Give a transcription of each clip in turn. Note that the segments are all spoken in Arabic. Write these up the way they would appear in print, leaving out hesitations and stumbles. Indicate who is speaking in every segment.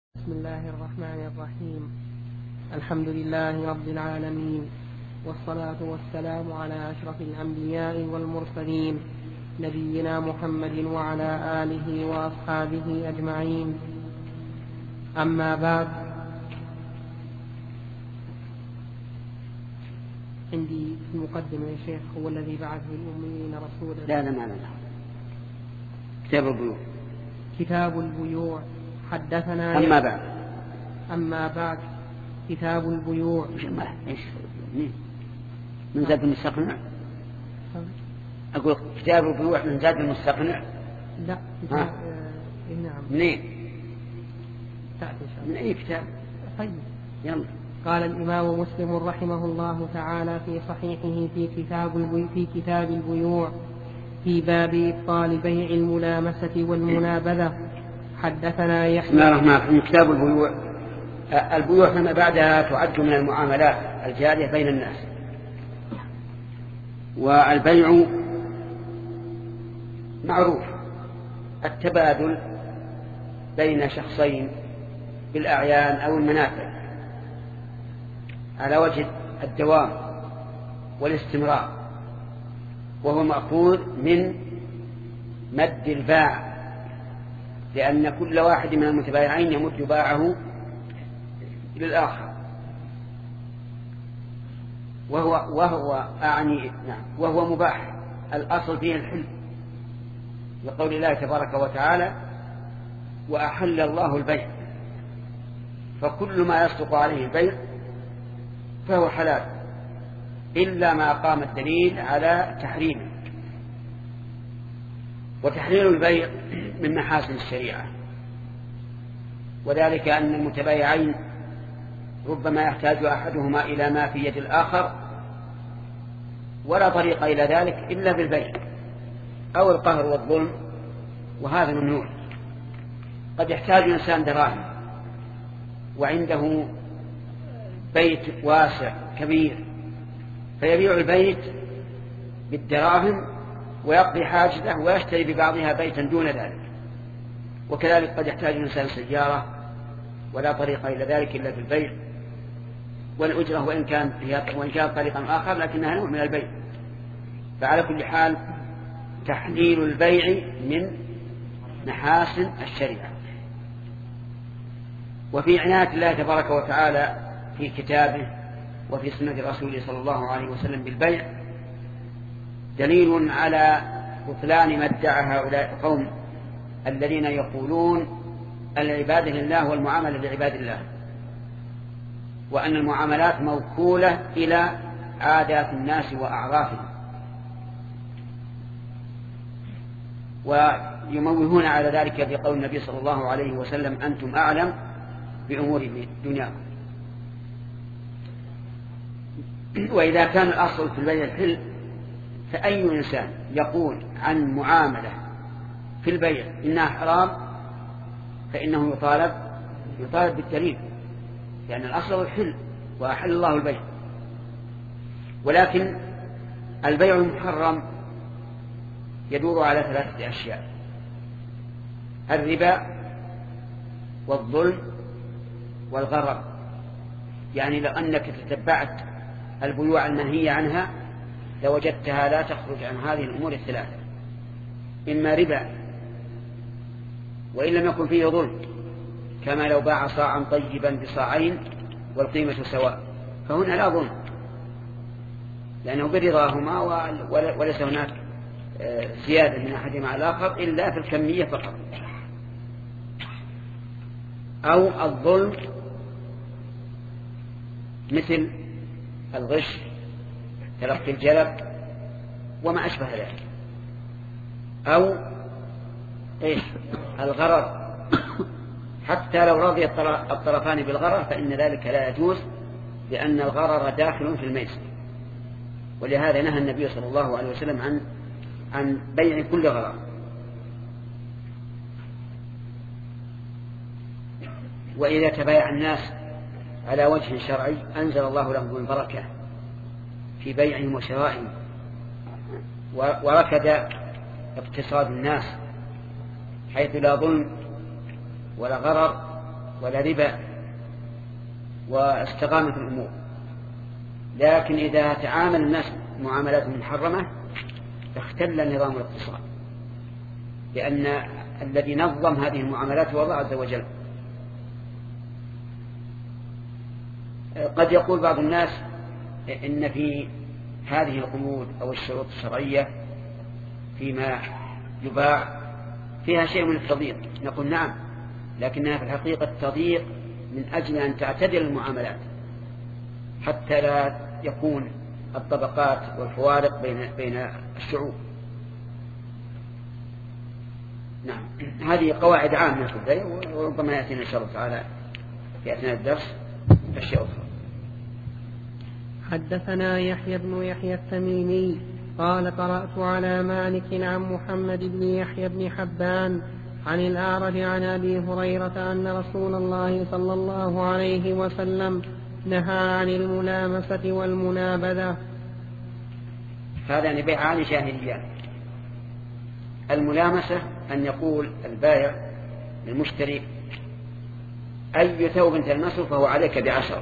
Speaker 1: بسم الله الرحمن الرحيم. الحمد لله رب العالمين، والصلاة والسلام على أشرف الأنبياء والمرسلين، نبينا محمد وعلى آله وأصحابه أجمعين. أما بعد، عندي في المقدمة يا شيخ: هو الذي بعث بالأميين رسولا.
Speaker 2: لا كتاب البيوع.
Speaker 1: كتاب البيوع. حدثنا. أما بعد كتاب البيوع.
Speaker 2: من زاد المستقنع. أقول كتاب البيوع من زاد المستقنع.
Speaker 1: لا كتاب. نعم.
Speaker 2: منين؟
Speaker 1: تأتي إن شاء الله.
Speaker 2: من أي كتاب؟
Speaker 1: طيب
Speaker 2: يلا.
Speaker 1: قال الإمام مسلم رحمه الله تعالى في صحيحه في كتاب البيوع في باب إبطال بيع الملامسة والمنابذة: حدثنا يحيى.
Speaker 2: بسم الله الرحمن الرحيم. كتاب البيوع. البيوع فيما بعدها تعد من المعاملات الجارية بين الناس. والبيع معروف، التبادل بين شخصين بالأعيان أو المنافع على وجه الدوام والاستمرار، وهو مأخوذ من مد الباع، لأن كل واحد من المتبايعين يمد باعه للآخر، وهو مباح. الأصل فيه الحل، لقول الله تبارك وتعالى: وأحل الله البيع. فكل ما يصدق عليه البيع فهو حلال، إلا ما قام الدليل على تحريمه. وتحليل البيع من محاسن الشريعة، وذلك أن المتبايعين ربما يحتاج أحدهما إلى ما في يد الآخر، ولا طريق إلى ذلك إلا بالبيع أو القهر والظلم، وهذا ممنوع. قد يحتاج إنسان دراهم وعنده بيت واسع كبير، فيبيع البيت بالدراهم ويقضي حاجته ويشتري ببعضها بيتا دون ذلك. وكذلك قد يحتاج الإنسان سيارة ولا طريق إلى ذلك إلا بالبيع، والأجرة وإن كان طريقا آخر لكنها نوع من البيع. فعلى كل حال تحليل البيع من محاسن الشريعة. وفي عناية الله تبارك وتعالى في كتابه وفي سنة رسوله صلى الله عليه وسلم بالبيع دليل على بطلان ما ادعى هؤلاء القوم الذين يقولون العبادة لله والمعاملة لعباد الله، وأن المعاملات موكولة إلى عادات الناس وأعرافهم، ويموهون على ذلك بقول النبي صلى الله عليه وسلم: أنتم أعلم بأمور دنياكم. وإذا كان الأصل في البيع الحل، فأي إنسان يقول عن معاملة في البيع إنها حرام فإنه يطالب بالدليل، لأن الأصل الحل وأحل الله البيع. ولكن البيع المحرم يدور على 3 أشياء: الربا والظلم والغرر. يعني لو أنك تتبعت البيوع المنهية عنها لوجدتها لا تخرج عن هذه الأمور ال3: إما ربا، وإن لم يكن فيه ظلم، كما لو باع صاعا طيبا بصاعين والقيمة سواء، فهنا لا ظلم، لأنه برضاهما وليس هناك زيادة من أحدهما على الآخر إلا في الكمية فقط. أو الظلم مثل الغش، تلقي الجلب وما أشبه ذلك. أو الغرر، حتى لو رضي الطرفان بالغرر فإن ذلك لا يجوز، لأن الغرر داخل في الميسر. ولهذا نهى النبي صلى الله عليه وسلم عن بيع كل غرر. وإذا تبايع الناس على وجه شرعي أنزل الله لهم البركة في بيعهم وشرائهم، وركد اقتصاد الناس حيث لا ظلم ولا غرر ولا ربا واستقامت الأمور. لكن إذا تعامل الناس معاملات محرمة اختل نظام الاقتصاد، لأن الذي نظم هذه المعاملات هو الله عز وجل. قد يقول بعض الناس إن في هذه القيود أو الشروط الشرعية فيما يباع فيها شيء من التضييق. نقول نعم، لكنها في الحقيقة تضييق من أجل أن تعتدل المعاملات حتى لا يكون الطبقات والفوارق بين الشعوب. نعم، هذه قواعد عامة في البيع، وربما يأتينا إن شاء الله تعالى في أثناء الدرس أشياء أخرى.
Speaker 1: حدثنا يحيى بن يحيى التميمي قال قرأت على مالك عن محمد بن يحيى بن حبان عن الأعرج عن أبي هريرة أن رسول الله صلى الله عليه وسلم نهى عن الملامسة والمنابذة.
Speaker 2: هذا بيعان جاهليان. الملامسة أن يقول البائع للمشتري أي ثوب تلمسه فهو عليك ب10،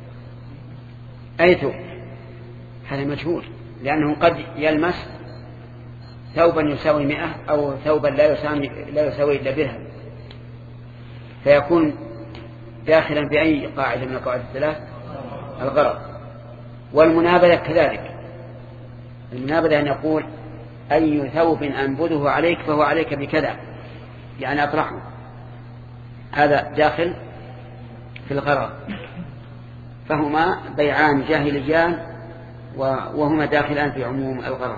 Speaker 2: أي ثوب. هذا مجهول، لأنه قد يلمس ثوبا يساوي 100 أو ثوبا لا يساوي إلا درهم، فيكون داخلا بأي قاعدة من القواعد الثلاث، الغرض. والمنابذة كذلك. المنابذة أن يقول أي ثوب أنبذه عليك فهو عليك بكذا، يعني أطرحه. هذا داخل في الغرض. فهما بيعان جاهليان وهما داخلان في عموم الغرض.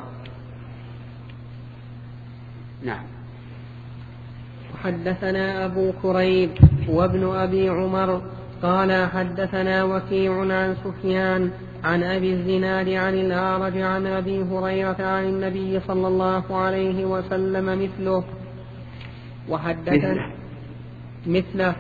Speaker 2: نعم.
Speaker 1: وحدثنا أبو كريب وابن أبي عمر قال حدثنا وكيع عن سفيان عن أبي الزناد عن الأعرج عن أبي هريرة عن النبي صلى الله عليه وسلم مثله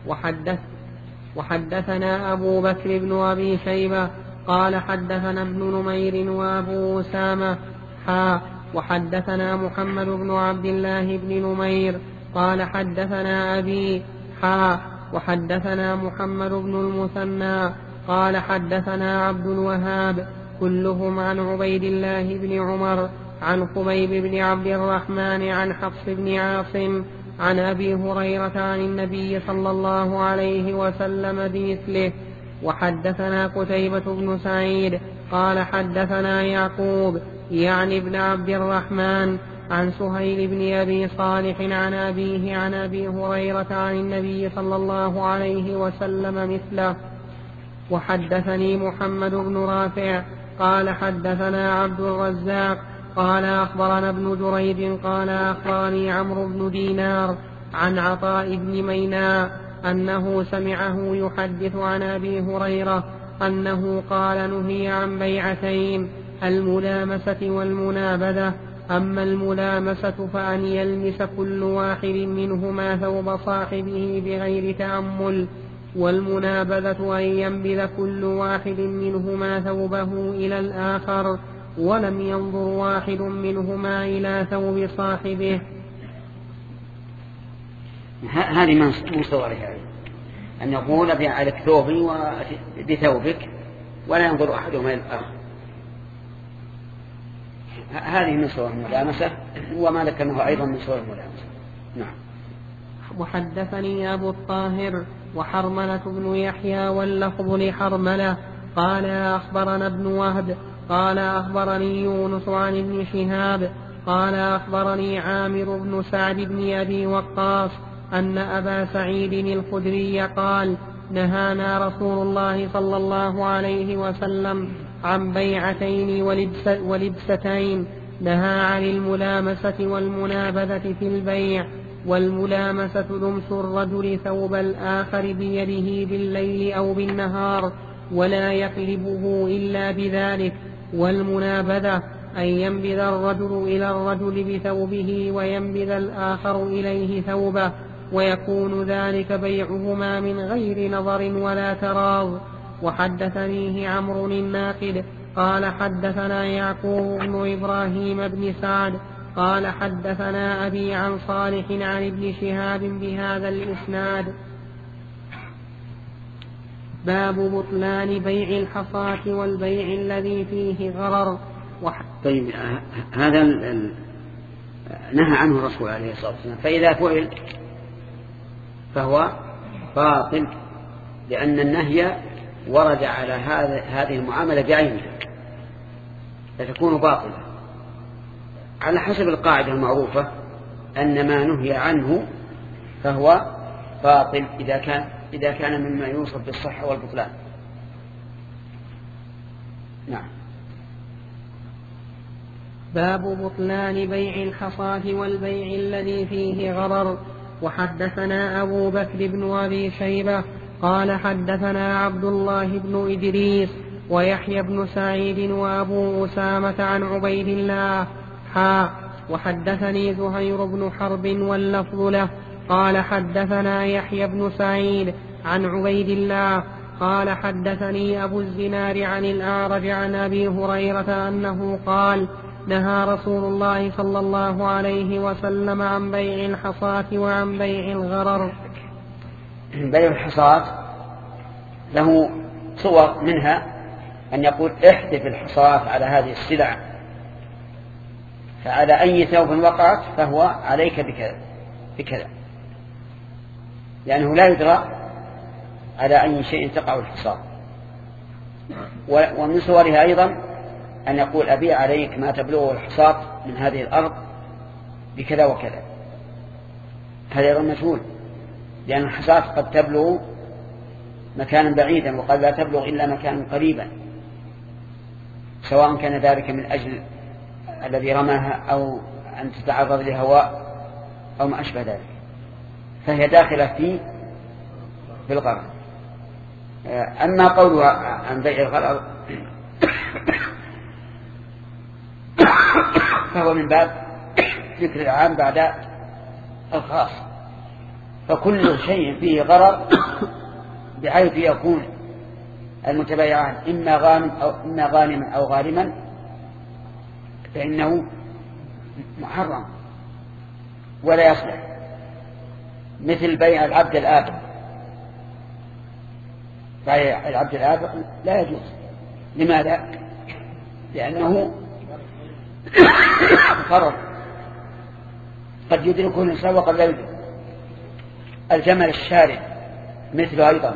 Speaker 1: وحدثنا أبو بكر بن أبي شيبة قال حدثنا ابن نمير وأبو أسامة وحدثنا محمد بن عبد الله بن نمير قال حدثنا أبي وحدثنا محمد بن المثنى قال حدثنا عبد الوهاب كلهم عن عبيد الله بن عمر عن خبيب بن عبد الرحمن عن حفص بن عاصم عن أبي هريرة عن النبي صلى الله عليه وسلم بمثله. وحدثنا قتيبة بن سعيد قال حدثنا يعقوب يعني ابن عبد الرحمن عن سهيل بن أبي صالح عن أبيه عن أبي هريرة عن النبي صلى الله عليه وسلم مثله. وحدثني محمد بن رافع قال حدثنا عبد الرزاق قال أخبرنا ابن جريج قال أخبرني عمرو بن دينار عن عطاء بن ميناء أنه سمعه يحدث عن أبي هريرة أنه قال نهي عن بيعتين الملامسة والمنابذة. أما الملامسة فأن يلمس كل واحد منهما ثوب صاحبه بغير تأمل، والمنابذة أن ينبذ كل واحد منهما ثوبه إلى الآخر ولم ينظر واحد منهما إلى ثوب صاحبه.
Speaker 2: هذه من صورها أن يقول أبيع عليك ثوبي بثوبك ولا ينظر أحدهما إلى الآخر. هذه من صور الملامسة، وما ذكرناه أيضا من صور الملامسة. نعم.
Speaker 1: وحدثني أبو الطاهر وحرملة بن يحيى واللفظ لحرملة قال أخبرنا ابن وهب قال أخبرني يونس عن ابن شهاب قال أخبرني عامر بن سعد بن أبي وقاص أن أبا سعيد الخدري قال نهانا رسول الله صلى الله عليه وسلم عن بيعتين ولبستين. نهى عن الملامسة والمنابذة في البيع. والملامسة لمس الرجل ثوب الآخر بيده بالليل أو بالنهار ولا يقلبه إلا بذلك. والمنابذة أن ينبذ الرجل إلى الرجل بثوبه وينبذ الآخر إليه ثوبه، ويكون ذلك بيعهما من غير نظر ولا تراض. وحدثنيه عمرو الناقد قال حدثنا يعقوب بن إبراهيم بن سعد قال حدثنا أبي عن صالح عن ابن شهاب بهذا الإسناد. باب بطلان بيع الحصاة والبيع الذي فيه غرر.
Speaker 2: طيب هذا نهى عنه الرسول عليه الصلاة والسلام، فإذا فعل فهو باطل، لأن النهي ورد على هذه المعاملة بعينها فتكون باطلة على حسب القاعدة المعروفة أن ما نهي عنه فهو باطل إذا كان مما يوصف بالصحة والبطلان. نعم.
Speaker 1: باب بطلان بيع الحصاة والبيع الذي فيه غرر. وحدثنا أبو بكر بن أبي شيبة قال حدثنا عبد الله بن إدريس ويحيى بن سعيد وأبو أسامة عن عبيد الله وحدثني زهير بن حرب واللفظ له قال حدثنا يحيى بن سعيد عن عبيد الله قال حدثني أبو الزنار عن الأعرج عن أبي هريرة أنه قال نهى رسول الله صلى الله عليه وسلم عن بيع الحصاة وعن بيع الغرر.
Speaker 2: بيع الحصاة له صور، منها أن يقول احذف الحصاة على هذه السلع، فعلى أي ثوب وقعت فهو عليك بكذا، لأنه لا يدرى على أي شيء تقع الحصاة. ومن صورها أيضا أن يقول أبيع عليك ما تبلغه الحصاة من هذه الأرض بكذا وكذا، هذا أيضا مجهول، لأن الحصاة قد تبلغ مكانا بعيدا وقد لا تبلغ إلا مكانا قريبا، سواء كان ذلك من أجل الذي رماها أو أن تتعرض لهواء أو ما أشبه ذلك، فهي داخلة في الغرر. أما قولها عن بيع الغرر فهو من باب ذكر العام بعد الخاص، فكل شيء فيه غرر بحيث يكون المتبايعان إما غانما أو غارما فإنه محرم ولا يصلح، مثل بيع العبد الآبق. بيع العبد الآبق لا يجوز. لماذا؟ لأنه غرر، قد يدركه الإنسان وقد لا يدرك. الجمل الشارد مثله أيضا،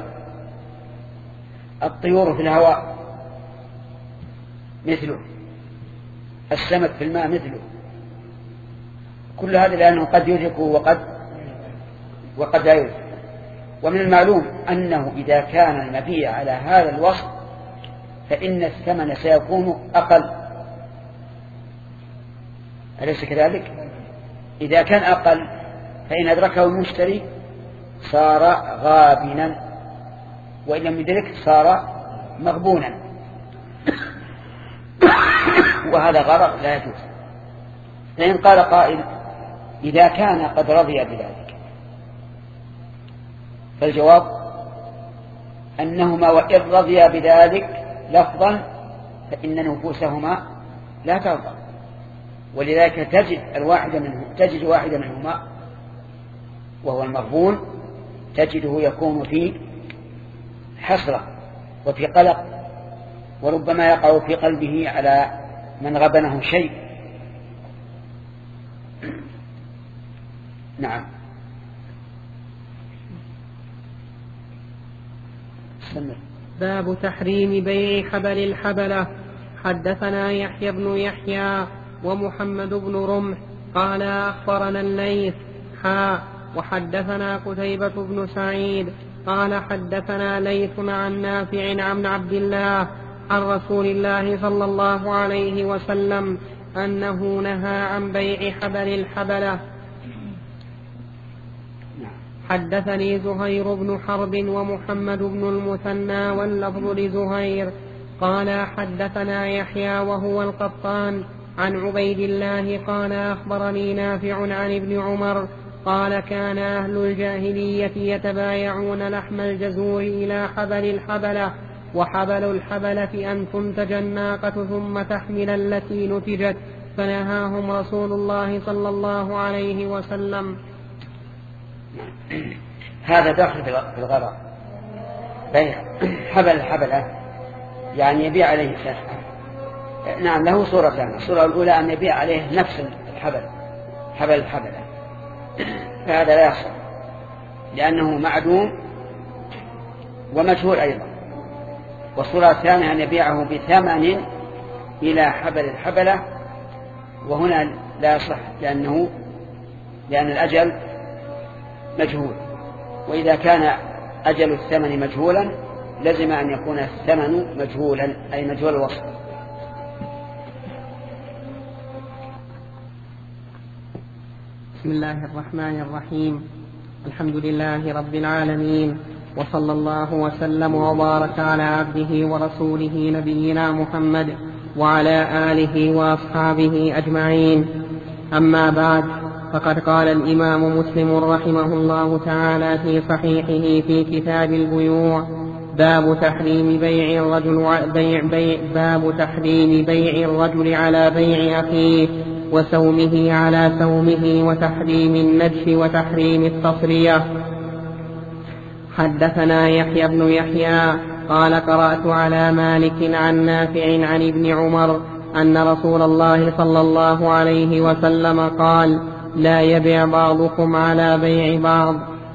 Speaker 2: الطيور في الهواء مثله، السمك في الماء مثله، كل هذا لأنه قد يدركه وقد لا يدرك. ومن المعلوم أنه إذا كان المبيع على هذا الوصف فإن الثمن سيكون أقل، أليس كذلك؟ إذا كان أقل فإن أدركه المشتري صار غابنا، وإن لم يدرك صار مغبونا، وهذا غرر لا يجوز. فإن قال قائل إذا كان قد رضي بذلك، فالجواب أنهما وإن رضيا بذلك لفظا فإن نفوسهما لا ترضى، ولذلك تجد واحدة منهما وهو المغبون تجده يكون في حسرة وفي قلق، وربما يقع في قلبه على من غبنه شيء. نعم.
Speaker 1: باب تحريم بيع حبل الحبلة. حدثنا يحيى بن يحيى ومحمد بن رمح قال أخبرنا الليث وحدثنا قتيبة بن سعيد قال حدثنا ليث عن نافع عن عبد الله عن رسول الله صلى الله عليه وسلم أنه نهى عن بيع حبل الحبلة. حدثني زهير بن حرب ومحمد بن المثنى واللفظ لزهير قال حدثنا يحيى وهو القطان عن عبيد الله قال أخبرني نافع عن ابن عمر قال كان أهل الجاهلية يتبايعون لحم الجزور إلى حبل الحبلة، وحبل الحبلة أن تنتج الناقة ثم تحمل التي نتجت، فنهاهم رسول الله صلى الله عليه وسلم.
Speaker 2: هذا داخل في الغرر، بيع حبل الحبلة يعني يبيع عليه نعم له صورتان. الصورة الأولى أن يبيع عليه نفس الحبل حبل الحبلة، فهذا لا يصح لأنه معدوم ومجهول أيضا. والصورة الثانية أن يبيعه بثمن إلى حبل الحبلة، وهنا لا يصح لأن الأجل مجهول، وإذا كان أجل الثمن مجهولا لزم أن يكون الثمن مجهولا أي مجهول الوصف.
Speaker 1: بسم الله الرحمن الرحيم. الحمد لله رب العالمين، وصلى الله وسلم وبارك على عبده ورسوله نبينا محمد وعلى آله وأصحابه أجمعين. أما بعد، فقد قال الإمام مسلم رحمه الله تعالى في صحيحه في كتاب البيوع: باب تحريم بيع الرجل على بيع أخيه، وسومه على سومه، وتحريم النجش، وتحريم التصرية. حدثنا يحيى بن يحيى قال: قرأت على مالك عن نافع عن ابن عمر أن رسول الله صلى الله عليه وسلم قال: لا يبيع بعضكم على بيع بعض.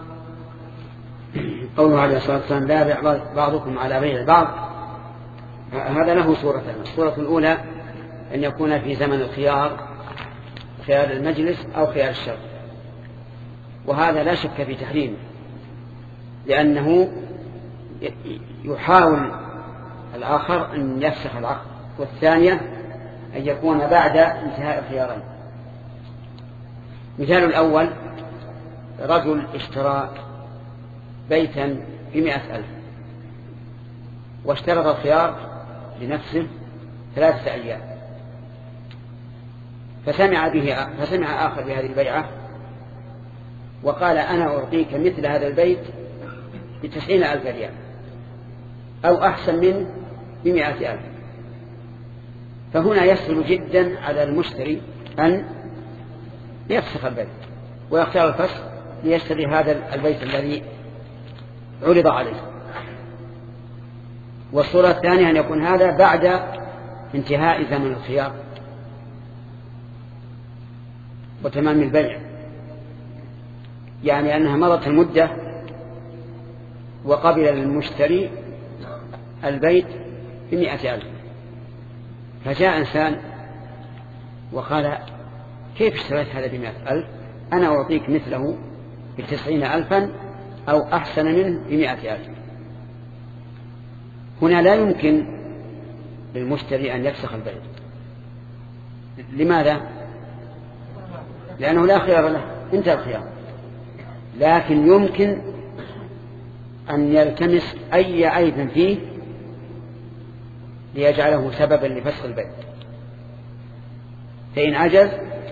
Speaker 2: قوله عليه الصلاة والسلام: لا يبيع بعضكم على بيع بعض، هذا له صورتان. الصورة الأولى أن يكون في زمن الخيار، خيار المجلس أو خيار الشر، وهذا لا شك في تحريمه، لأنه يحاول الآخر أن يفسخ العقد. والثانية أن يكون بعد انتهاء الخيارين. مثال الأول: رجل اشترى بيتا ب100,000 واشترط الخيار لنفسه 3 أيام، فسمع آخر بهذه البيعة وقال: أنا أعطيك مثل هذا البيت ب90,000 ريال أو أحسن من ب100,000. فهنا يسهل جدا على المشتري أن يفسخ البيت ويختار الفسخ ليشتري هذا البيت الذي عرض عليه. والصورة الثانية أن يكون هذا بعد انتهاء زمن الخيار وتمام البيع، يعني أنها مضت المدة وقبل المشتري البيت ب100,000، فجاء إنسان وقال: كيف اشتريت هذا ب100,000؟ أنا أعطيك مثله ب90,000 أو أحسن منه ب100,000. هنا لا يمكن للمشتري أن يفسخ البيع. لماذا؟ لأنه لا خيار له، انتهى الخيار. لكن يمكن أن يلتمس أي عيب فيه ليجعله سببا لفسخ البيع، فإن عجز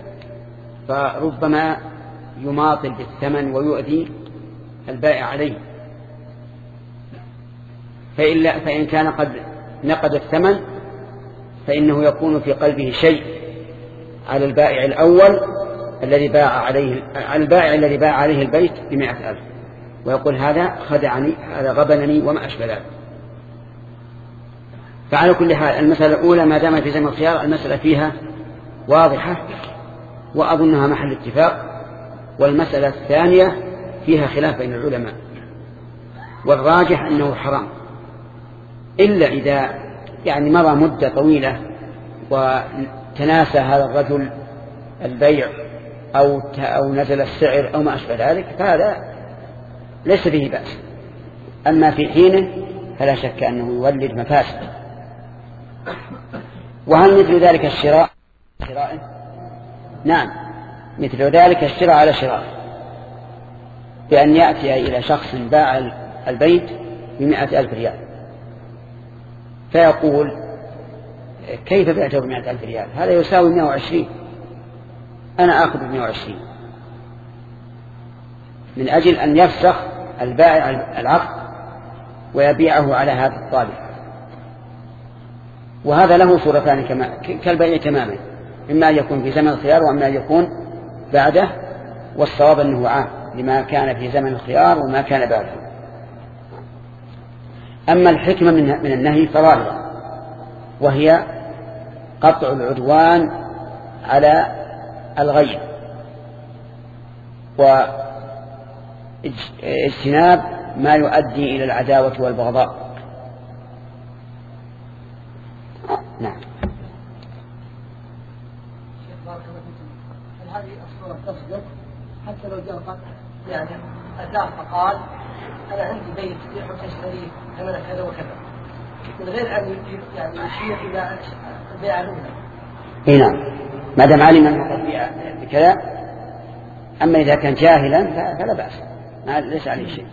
Speaker 2: فربما يماطل بالثمن ويؤذي البائع عليه. فإن كان قد نقد الثمن فإنه يكون في قلبه شيء على البائع الأول الذي باع عليه، على البائع الذي باع عليه البيت ب100,000، ويقول: هذا خدعني، هذا غبنني، وما أشبه ذلك. فعلى كل حال المسألة الأولى ما دام في زمن الخيار المسألة فيها واضحة وأظنها محل اتفاق. والمسألة الثانية فيها خلاف بين العلماء، والراجح أنه حرام، إلا إذا يعني مضى مدة طويلة وتناسى هذا الرجل البيع أو نزل السعر أو ما أشبه ذلك، فهذا ليس به بأس. أما في حينه فلا شك أنه يولد مفاسد. وهل مثل ذلك الشراء؟ نعم، مثل ذلك الشراء على شراء، بأن يأتي إلى شخص باع البيت ب100,000 ريال فيقول: كيف بعته ب100,000 ريال؟ هذا يساوي 120، أنا آخذ ب120، من أجل أن يفسخ البائع العقد ويبيعه على هذا الطالب. وهذا له صورتان كالبيع تماما، إما أن يكون في زمن الخيار وإما أن يكون بعده، والصواب أنه عام لما كان في زمن الخيار وما كان بعده. أما الحكمة من النهي فظاهرة، وهي قطع العدوان على الغير واجتناب ما يؤدي إلى العداوة والبغضاء. نعم.
Speaker 3: هل هذه الصورة تصدق حتى لو جاء يعني أتاه فقال أنا عندي بيت يحب تشتريه ثمنه كذا وكذا من غير أن يعني يشير إلى البيع الأولى؟
Speaker 2: اي نعم، ما دام علم انه بكذا. اما اذا كان جاهلا فلا باس، ليس عليه شيء.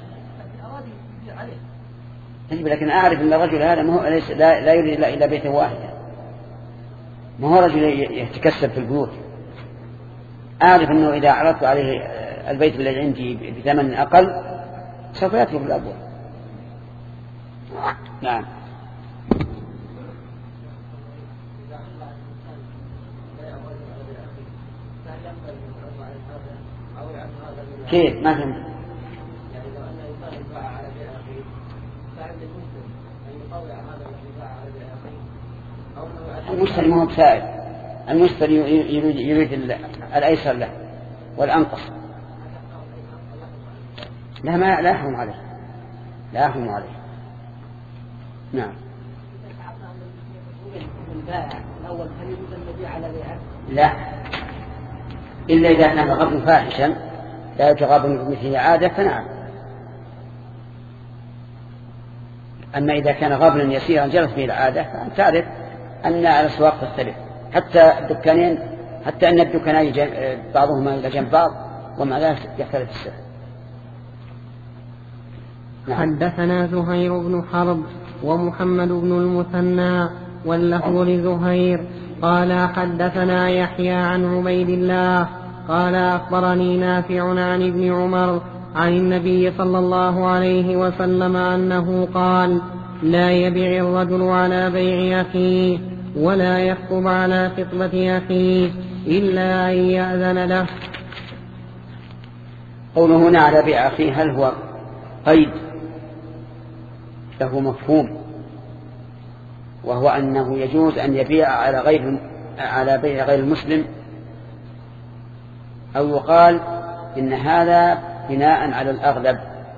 Speaker 2: لكن اعرف ان الرجل هذا لا يريد الا بيتا واحدا، ما هو رجل يتكسب في البيوت. اعرف انه اذا عرضت عليه البيت الذي عندي بثمن اقل سوف يترك الابواب. نعم. كيف؟ ما فهمت.
Speaker 3: يعني لو أن الإنسان يباع على بيع أخيه فعند المسلم أن يطوع هذا الذي باع على بيع أخيه.
Speaker 2: المشتري ما هو بسائل، المشتري يريد الأيسر له والأنقص. لا يحرم عليه، لا يحرم عليه. نعم.
Speaker 3: الأول هل يجوز الذي على بيعه؟
Speaker 2: لا، إلا إذا كان غضب فاحشا لا يتغاضى من مثله عادة فنعم. أما إذا كان غضبا يسيرا جرت به العادة فأنت تعرف أن الأسواق تختلف، حتى الدكانين، حتى أن الدكانين بعضهما إلى جنب بعض ومع ذلك يختلف السعر.
Speaker 1: نعم. حدثنا زهير بن حرب ومحمد بن المثنى واللفظ لزهير قال حدثنا يحيى عن عبيد الله قال أخبرني نافع عن ابن عمر عن النبي صلى الله عليه وسلم أنه قال لا يبيع الرجل على بيع أخيه ولا يخطب على خطبة أخيه إلا أن يأذن له.
Speaker 2: قوله هنا على بيع أخيه هل هو قيد له مفهوم، وهو أنه يجوز أن يبيع على بيع غير المسلم، أو يقال إن هذا بناء على الأغلب،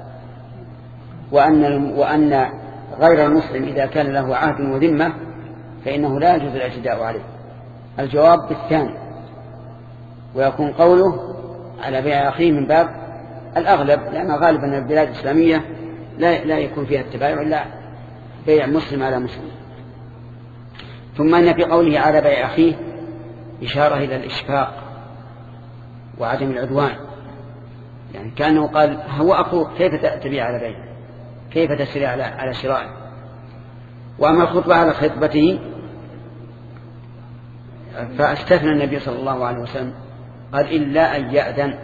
Speaker 2: وأن غير المسلم إذا كان له عهد وذمة فإنه لا يجوز الاعتداء عليه؟ الجواب بالثاني، ويكون قوله على بيع أخيه من باب الأغلب، لأن غالبا البلاد الإسلامية لا يكون فيها التبايع إلا بيع مسلم على مسلم. ثم أن في قوله على بيع أخيه إشارة إلى الإشفاق وعدم العدوان، يعني كأنه قال هو أخوك كيف تبيع على بيع، كيف تسري على شرائه. وأما الخطبة على خطبته فاستثنى النبي صلى الله عليه وسلم قال إلا أن يأذن.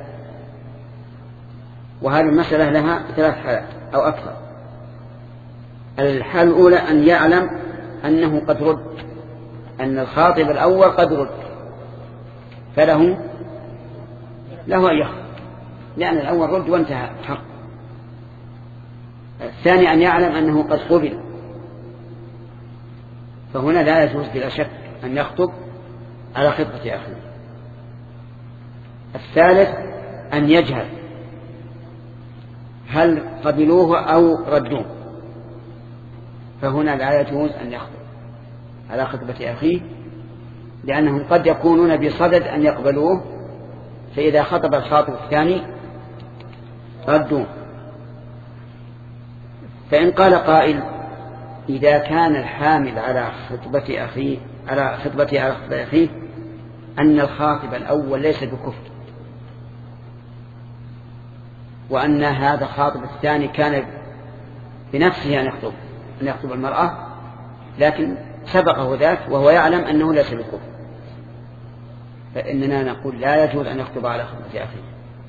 Speaker 2: وهذه المسألة لها 3 حالات أو أكثر. الحالة الأولى أن يعلم أنه قد رد، أن الخاطب الأول قد رد، فله أن يخطب، لأن الأول رد وانتهى حق. الثاني أن يعلم أنه قد قبل، فهنا لا يجوز بلا شك أن يخطب على خطبة أخيه. الثالث أن يجهل هل قبلوه أو ردوه، فهنا لا يجوز أن يخطب على خطبة أخيه، لأنهم قد يكونون بصدد أن يقبلوه، فإذا خطب الخاطب الثاني ردوه. فإن قال قائل إذا كان الحامل على خطبة أخيه أن الخاطب الأول ليس بكفر، وأن هذا الخاطب الثاني كان بنفسه أن يخطب المرأة، لكن سبقه ذاك وهو يعلم أنه ليس بكفر، فإننا نقول لا يجوز أن يخطب على خطبة أخيه،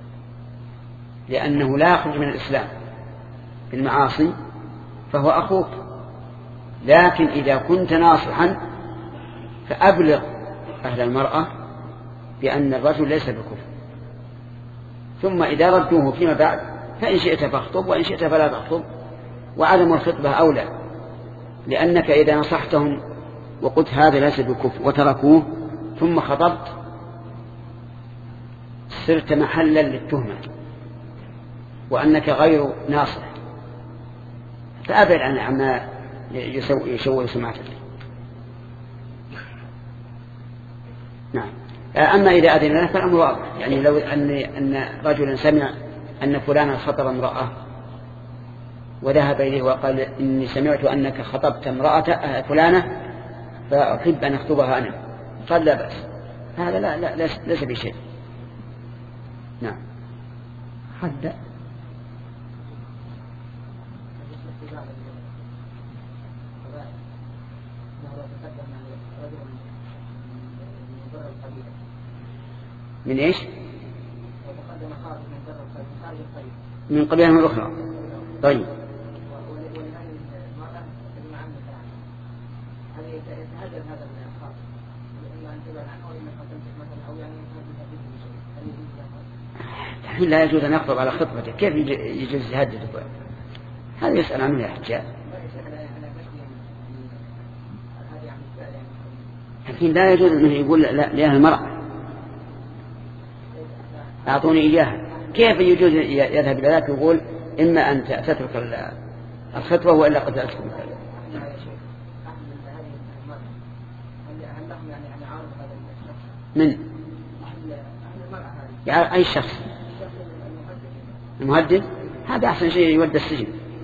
Speaker 2: لأنه لا يخرج من الإسلام بالمعاصي فهو أخوك. لكن إذا كنت ناصحا فأبلغ أهل المرأة بأن الرجل ليس بكفر، ثم إذا ردوه فيما بعد فإن شئت فاخطب وإن شئت فلا تخطب، وعدم الخطبة أولى، لأنك إذا نصحتهم وقلت هذا ليس بكفر وتركوه ثم خطبت صرت محلا للتهمة وأنك غير ناصح، فأبعد عما يشوه سمعتك. نعم. أما إذا أذن لنا فالأمر واضح، يعني لو أن رجلا سمع أن فلانا خطب امرأة وذهب إليه وقال إني سمعت أنك خطبت امرأة فلانة فأحب أن أخطبها أنا، قال لا بأس، هذا لا ليس بشيء. نعم.
Speaker 1: حد
Speaker 2: من إيش؟ من قبيلهم الأخرى. طيب. الحين لا يجوز أن يخطب على خطبته، كيف يجوز يهدد؟ هذا يسأل عنه يا حجاج. الحين لا يجوز أنه يقول لأهل المرأة أعطوني إياها، كيف يجوز يذهب إلى ذلك ويقول إما أن تترك الخطبة وإلا قتلتكم مثلا؟ من يعني أي شخص المهدد؟ هذا أحسن شيء يودى السجن.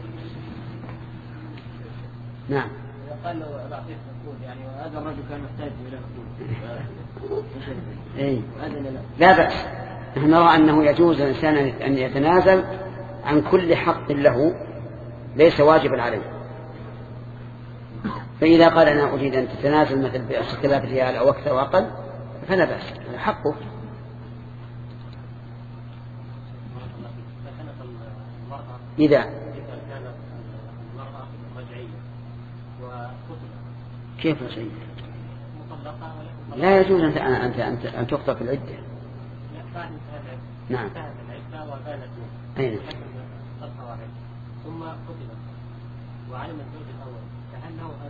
Speaker 2: نعم.
Speaker 3: قال له بعطيك مفقود، يعني هذا الرجل كان محتاج إلى مفقود.
Speaker 2: إيه. لا بأس، نحن نرى أنه يجوز الإنسان أن يتنازل عن كل حق له ليس واجبا عليه، فإذا قال أنا أريد أن تتنازل مثل ب6000 ريال أو أكثر وأقل فلا بأس، حقه. إذا كانت المرأة رجعية وخطبت كيف رجعية؟ لا يجوز أن تخطب في العدة. نعم. أين؟
Speaker 3: ثم خطبت وعلم الزوج الأول فهل له أن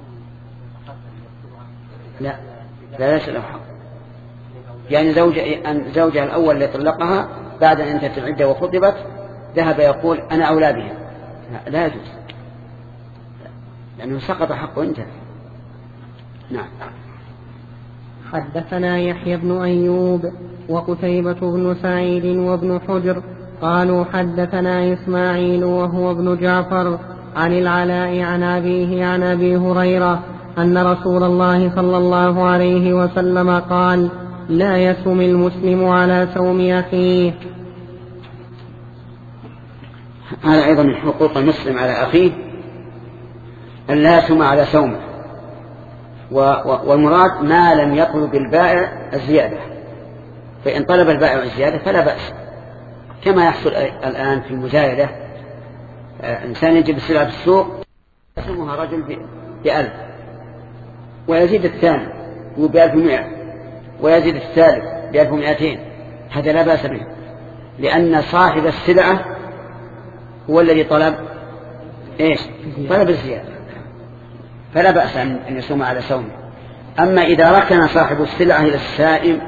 Speaker 3: يخطبها؟
Speaker 2: لا ليس له حق، يعني زوجها الأول اللي طلقها بعد أن انتهت العدة وخطبت ذهب يقول أنا أولى بها، لا يجوز لأنه سقط حقه انتهى. نعم.
Speaker 1: حدثنا يحيى بن أيوب وقتيبة بن سعيد وابن حجر قالوا حدثنا إسماعيل وهو ابن جعفر عن العلاء عن أبيه عن أبي هريرة أن رسول الله صلى الله عليه وسلم قال لا يسم المسلم على سوم أخيه.
Speaker 2: هذا أيضا من حقوق المسلم على أخيه أن لا يسم على سومه، والمراد ما لم يطلب البائع الزيادة، فإن طلب البائع الزيادة فلا بأس، كما يحصل الآن في المزايدة، إنسان يجيب السلعة في السوق يسمها رجل ب1000 ويزيد الثاني ب1100 ويزيد الثالث ب1200، هذا لا بأس به، لأن صاحب السلعة هو الذي طلب إيش؟ طلب الزيادة، فلا بأس أن يسوم على سومه. أما إذا ركن صاحب السلعة إلى السائم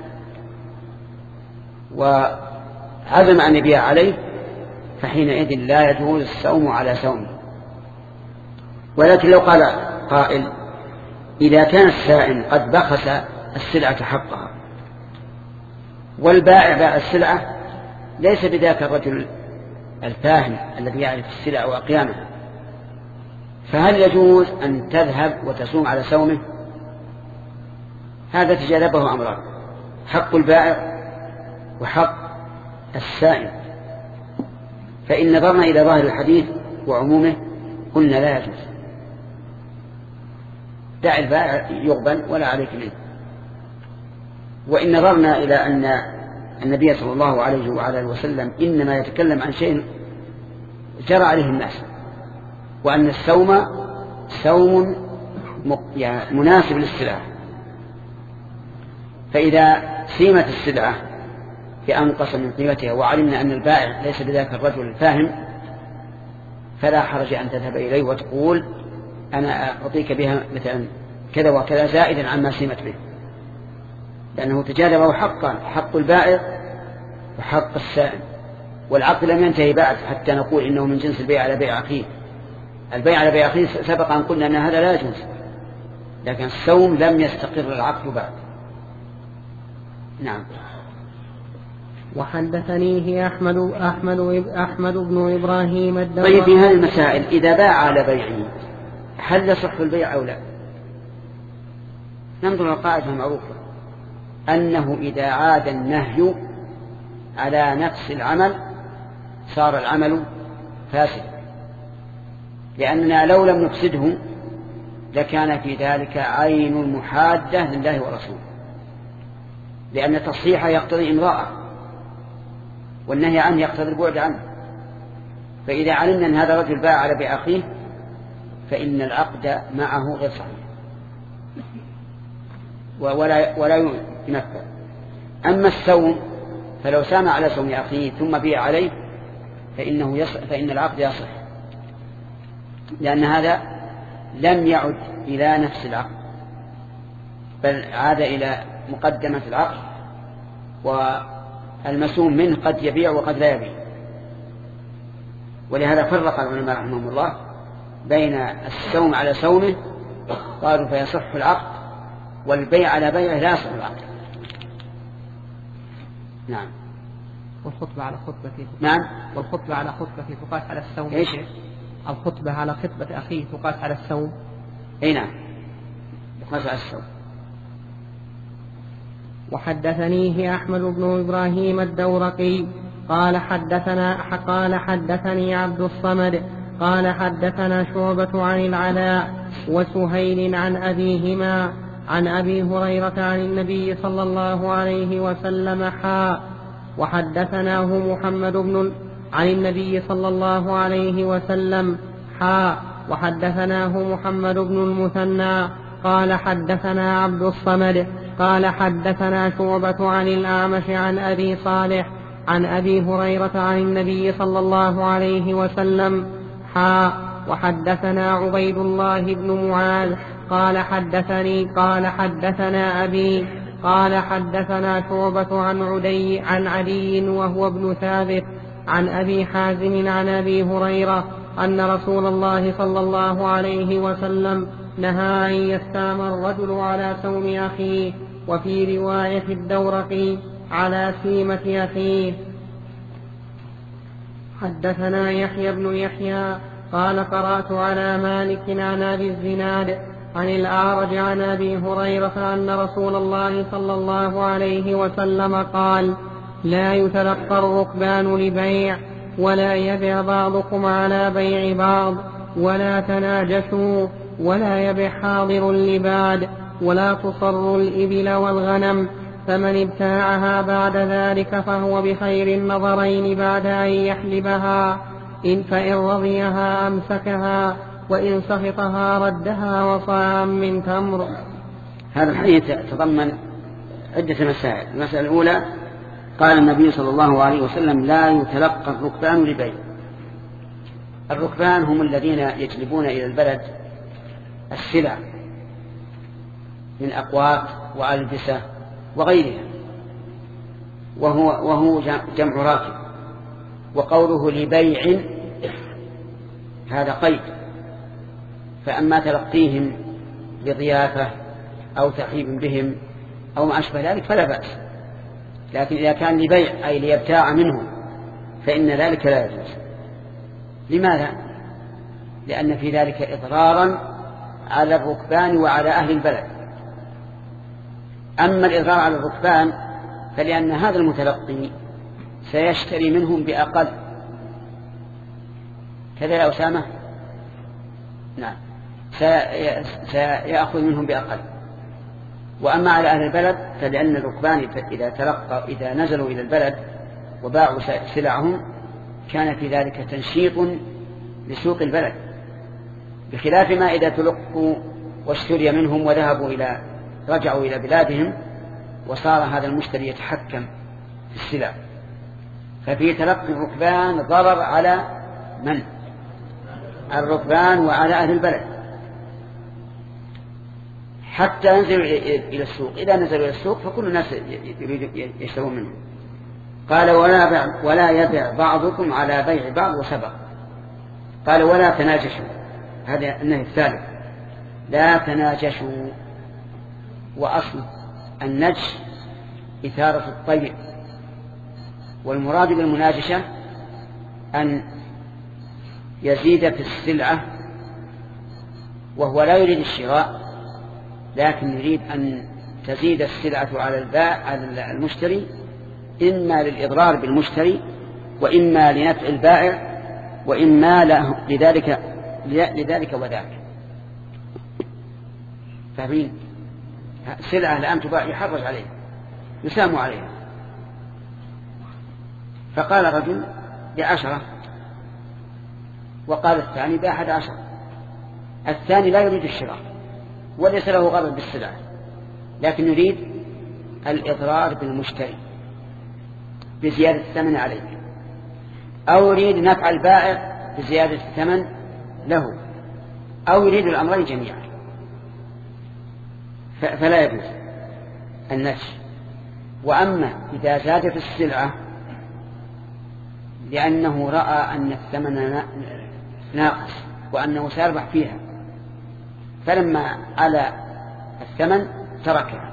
Speaker 2: وعزم أن يبيع عليه فحينئذ لا يجوز السوم على سومه. ولكن لو قال قائل إذا كان السائم قد بخس السلعة حقها والبائع باع السلعة ليس بذاك الرجل الفاهم الذي يعرف السلعة وأقيامها، فهل يجوز أن تذهب وتصوم على سومه؟ هذا تجانبه أمران، حق البائع وحق السائم. فإن نظرنا إلى ظاهر الحديث وعمومه قلنا لا يجوز، دع البائع يقبل ولا عليك منه. وإن نظرنا إلى أن النبي صلى الله عليه وعلى وسلم إنما يتكلم عن شيء جرى عليه الناس، وأن السوم سوم مناسب للسلعة، فإذا سيمت السلعة بأنقص من قيمتها وعلمنا أن البائع ليس بذاك الرجل الفاهم فلا حرج أن تذهب إليه وتقول أنا أعطيك بها مثلا كذا وكذا زائدا عما سمت به، لأنه تجاربه حقا، حق البائع وحق السائل، والعقد لم ينتهي بعد حتى نقول إنه من جنس البيع على بيع أخيه. البيع على بيع أخيه سبق أن قلنا أن هذا لا يجوز، لكن الصوم لم يستقر العقد بعد. نعم.
Speaker 1: وحدثنيه أحمد بن إبراهيم الدورقي.
Speaker 2: طيب في هذه المسائل إذا باع على بيعه هل يصح البيع أو لا؟ ننظر القاعدة المعروفة أنه إذا عاد النهي على نفس العمل صار العمل فاسد، لأننا لو لم نفسده لكان في ذلك عين المحادة لله ورسوله، لأن التصحيح يقتضي إمضاءه والنهي عنه يقتضي البعد عنه. فإذا علمنا أن هذا الرجل باع على بيع أخيه فإن العقد معه غير صحيح ولا ينفذ. أما السوم فلو سام على سوم أخيه ثم بيع عليه فإن العقد يصح، لأن هذا لم يعد إلى نفس العقد بل عاد إلى مقدمة العقد، والمسوم منه قد يبيع وقد لا يبيع. ولهذا فرق العلماء رحمهم الله بين السوم على سومه، قالوا فيصح العقد، والبيع على بيعه لا يصح العقد. نعم.
Speaker 1: والخطبة على خطبته.
Speaker 2: نعم.
Speaker 1: والخطبة على خطبته تقاس على السوم.
Speaker 2: ايش؟
Speaker 1: الخطبة على خطبة أخيه تقاس على السوم.
Speaker 2: اي نعم، تقاس على السوم.
Speaker 1: وحدثنيه أحمد بن إبراهيم الدورقي قال حدثني عبد الصمد قال حدثنا شعبة عن العلاء وسهيل عن أبيهما عن أبي هريرة عن النبي صلى الله عليه وسلم وحدثناه محمد بن عن النبي صلى الله عليه وسلم وحدثناه محمد بن المثنى قال حدثنا عبد الصمد قال حدثنا شعبة عن الأعمش عن أبي صالح عن أبي هريرة عن النبي صلى الله عليه وسلم وحدثنا عبيد الله بن معاذ قال حدثنا أبي قال حدثنا شعبة عن عدي وهو ابن ثابت عن أبي حازم عن أبي هريرة أن رسول الله صلى الله عليه وسلم نهى أن يستام الرجل على سوم أخيه، وفي رواية الدورقي على سيمة أخيه. حدثنا يحيى بن يحيى قال قرأت على مالك عن أبي الزناد عن الأعرج عن أبي هريرة أن رسول الله صلى الله عليه وسلم قال لا يتلقى الركبان لبيع ولا يبع بعضكم على بيع بعض ولا تناجشوا ولا يبع حاضر لباد ولا تصر الإبل والغنم، فمن ابتاعها بعد ذلك فهو بخير النظرين بعد أن يحلبها، فإن رضيها أمسكها وإن سخطها ردها وصاعا من تمر.
Speaker 2: هذا الحديث يتضمن عدة مسائل. المسألة الأولى قال النبي صلى الله عليه وسلم لا يتلقى الركبان لبيع. الركبان هم الذين يجلبون إلى البلد السلع من أقوات وألبسة وغيرها، وهو جمع راكب. وقوله لبيع هذا قيد، فأما تلقيهم بضيافة أو ترحيب بهم أو ما أشبه ذلك فلا بأس، لكن إذا كان لبيع أي ليبتاع منه فإن ذلك لا يجوز. لماذا؟ لأن في ذلك إضرارا على الركبان وعلى أهل البلد. أما الإضرار على الركبان فلأن هذا المتلقي سيشتري منهم بأقل، كذا يا أسامة؟ نعم، سيأخذ منهم بأقل. وأما على أهل البلد فلأن الركبان إذا نزلوا إلى البلد وباعوا سلعهم كان في ذلك تنشيط لسوق البلد، بخلاف ما إذا تلقوا واشتري منهم رجعوا إلى بلادهم وصار هذا المشتري يتحكم في السلع. ففي تلقي الركبان ضرر على من؟ الركبان وعلى أهل البلد حتى ينزلوا إلى السوق. إذا نزلوا إلى السوق فكل الناس يشترون منه. قال ولا يبيع بعضكم على بيع بعض وسبق. قال ولا تناجشوا، هذا النهي الثالث، لا تناجشوا. وأصل النجش إثارة الطير، والمراد بالمناجشة أن يزيد في السلعة وهو لا يريد الشراء، لكن يريد أن تزيد السلعة على المشتري، إما للإضرار بالمشتري وإما لنفع البائع وإما لذلك وذاك. فاهمين؟ سلعة الآن تباع يحرج عليها يسام عليها، فقال رجل ب10 وقال الثاني ب11. الثاني لا يريد الشراء وليس له غرض بالسلعة، لكن يريد الإضرار بالمشتري بزيادة الثمن عليه، أو يريد نفع البائع بزيادة الثمن له، أو يريد الأمرين جميعا، فلا يجوز النجش. وأما إذا زادت السلعة لأنه رأى أن الثمن ناقص وأنه سيربح فيها، فلما على الثمن تركها،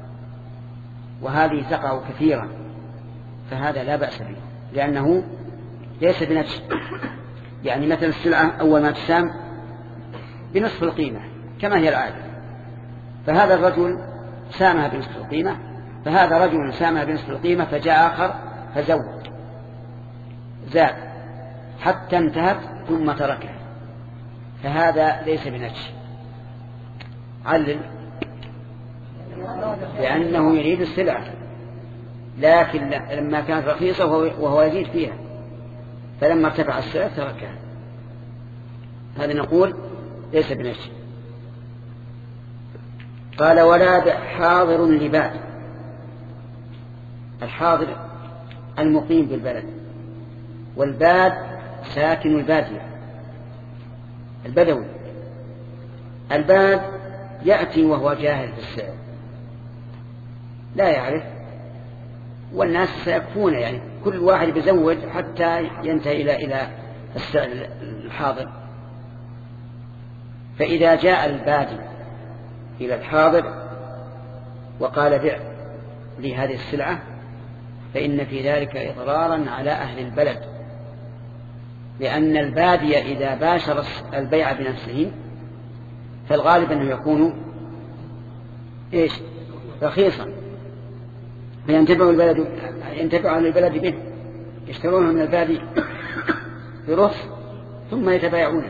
Speaker 2: وهذه تقع كثيرا، فهذا لا بأس به لأنه ليس بنجش. يعني مثل السلعة أول ما تسام بنصف القيمة كما هي العادة، فهذا الرجل سامها بنصف القيمة، فهذا رجل سامها بنصف القيمة، فجاء آخر فزود زاد حتى انتهت ثم تركها، فهذا ليس بنجش. علل لأنه يريد السلعة، لكن لما كانت رخيصة وهو يزيد فيها، فلما ارتفع السعر تركها، هذا نقول ليس بنجش. قال ولا حاضر لباد. الحاضر المقيم بالبلد، والباد ساكن البادية البدوي. الباد يأتي وهو جاهل في السعر لا يعرف، والناس سيكفون، يعني كل واحد بيزود حتى ينتهي إلى السعر الحاضر. فإذا جاء البادي إلى الحاضر وقال بيع لي هذه السلعة، فإن في ذلك إضرارا على أهل البلد، لأن البادية إذا باشر البيع بنفسه فالغالب أنه يكون رخيصا، فينتفع أهل البلد به، يشترونه من البادي برخص ثم يتبايعونه.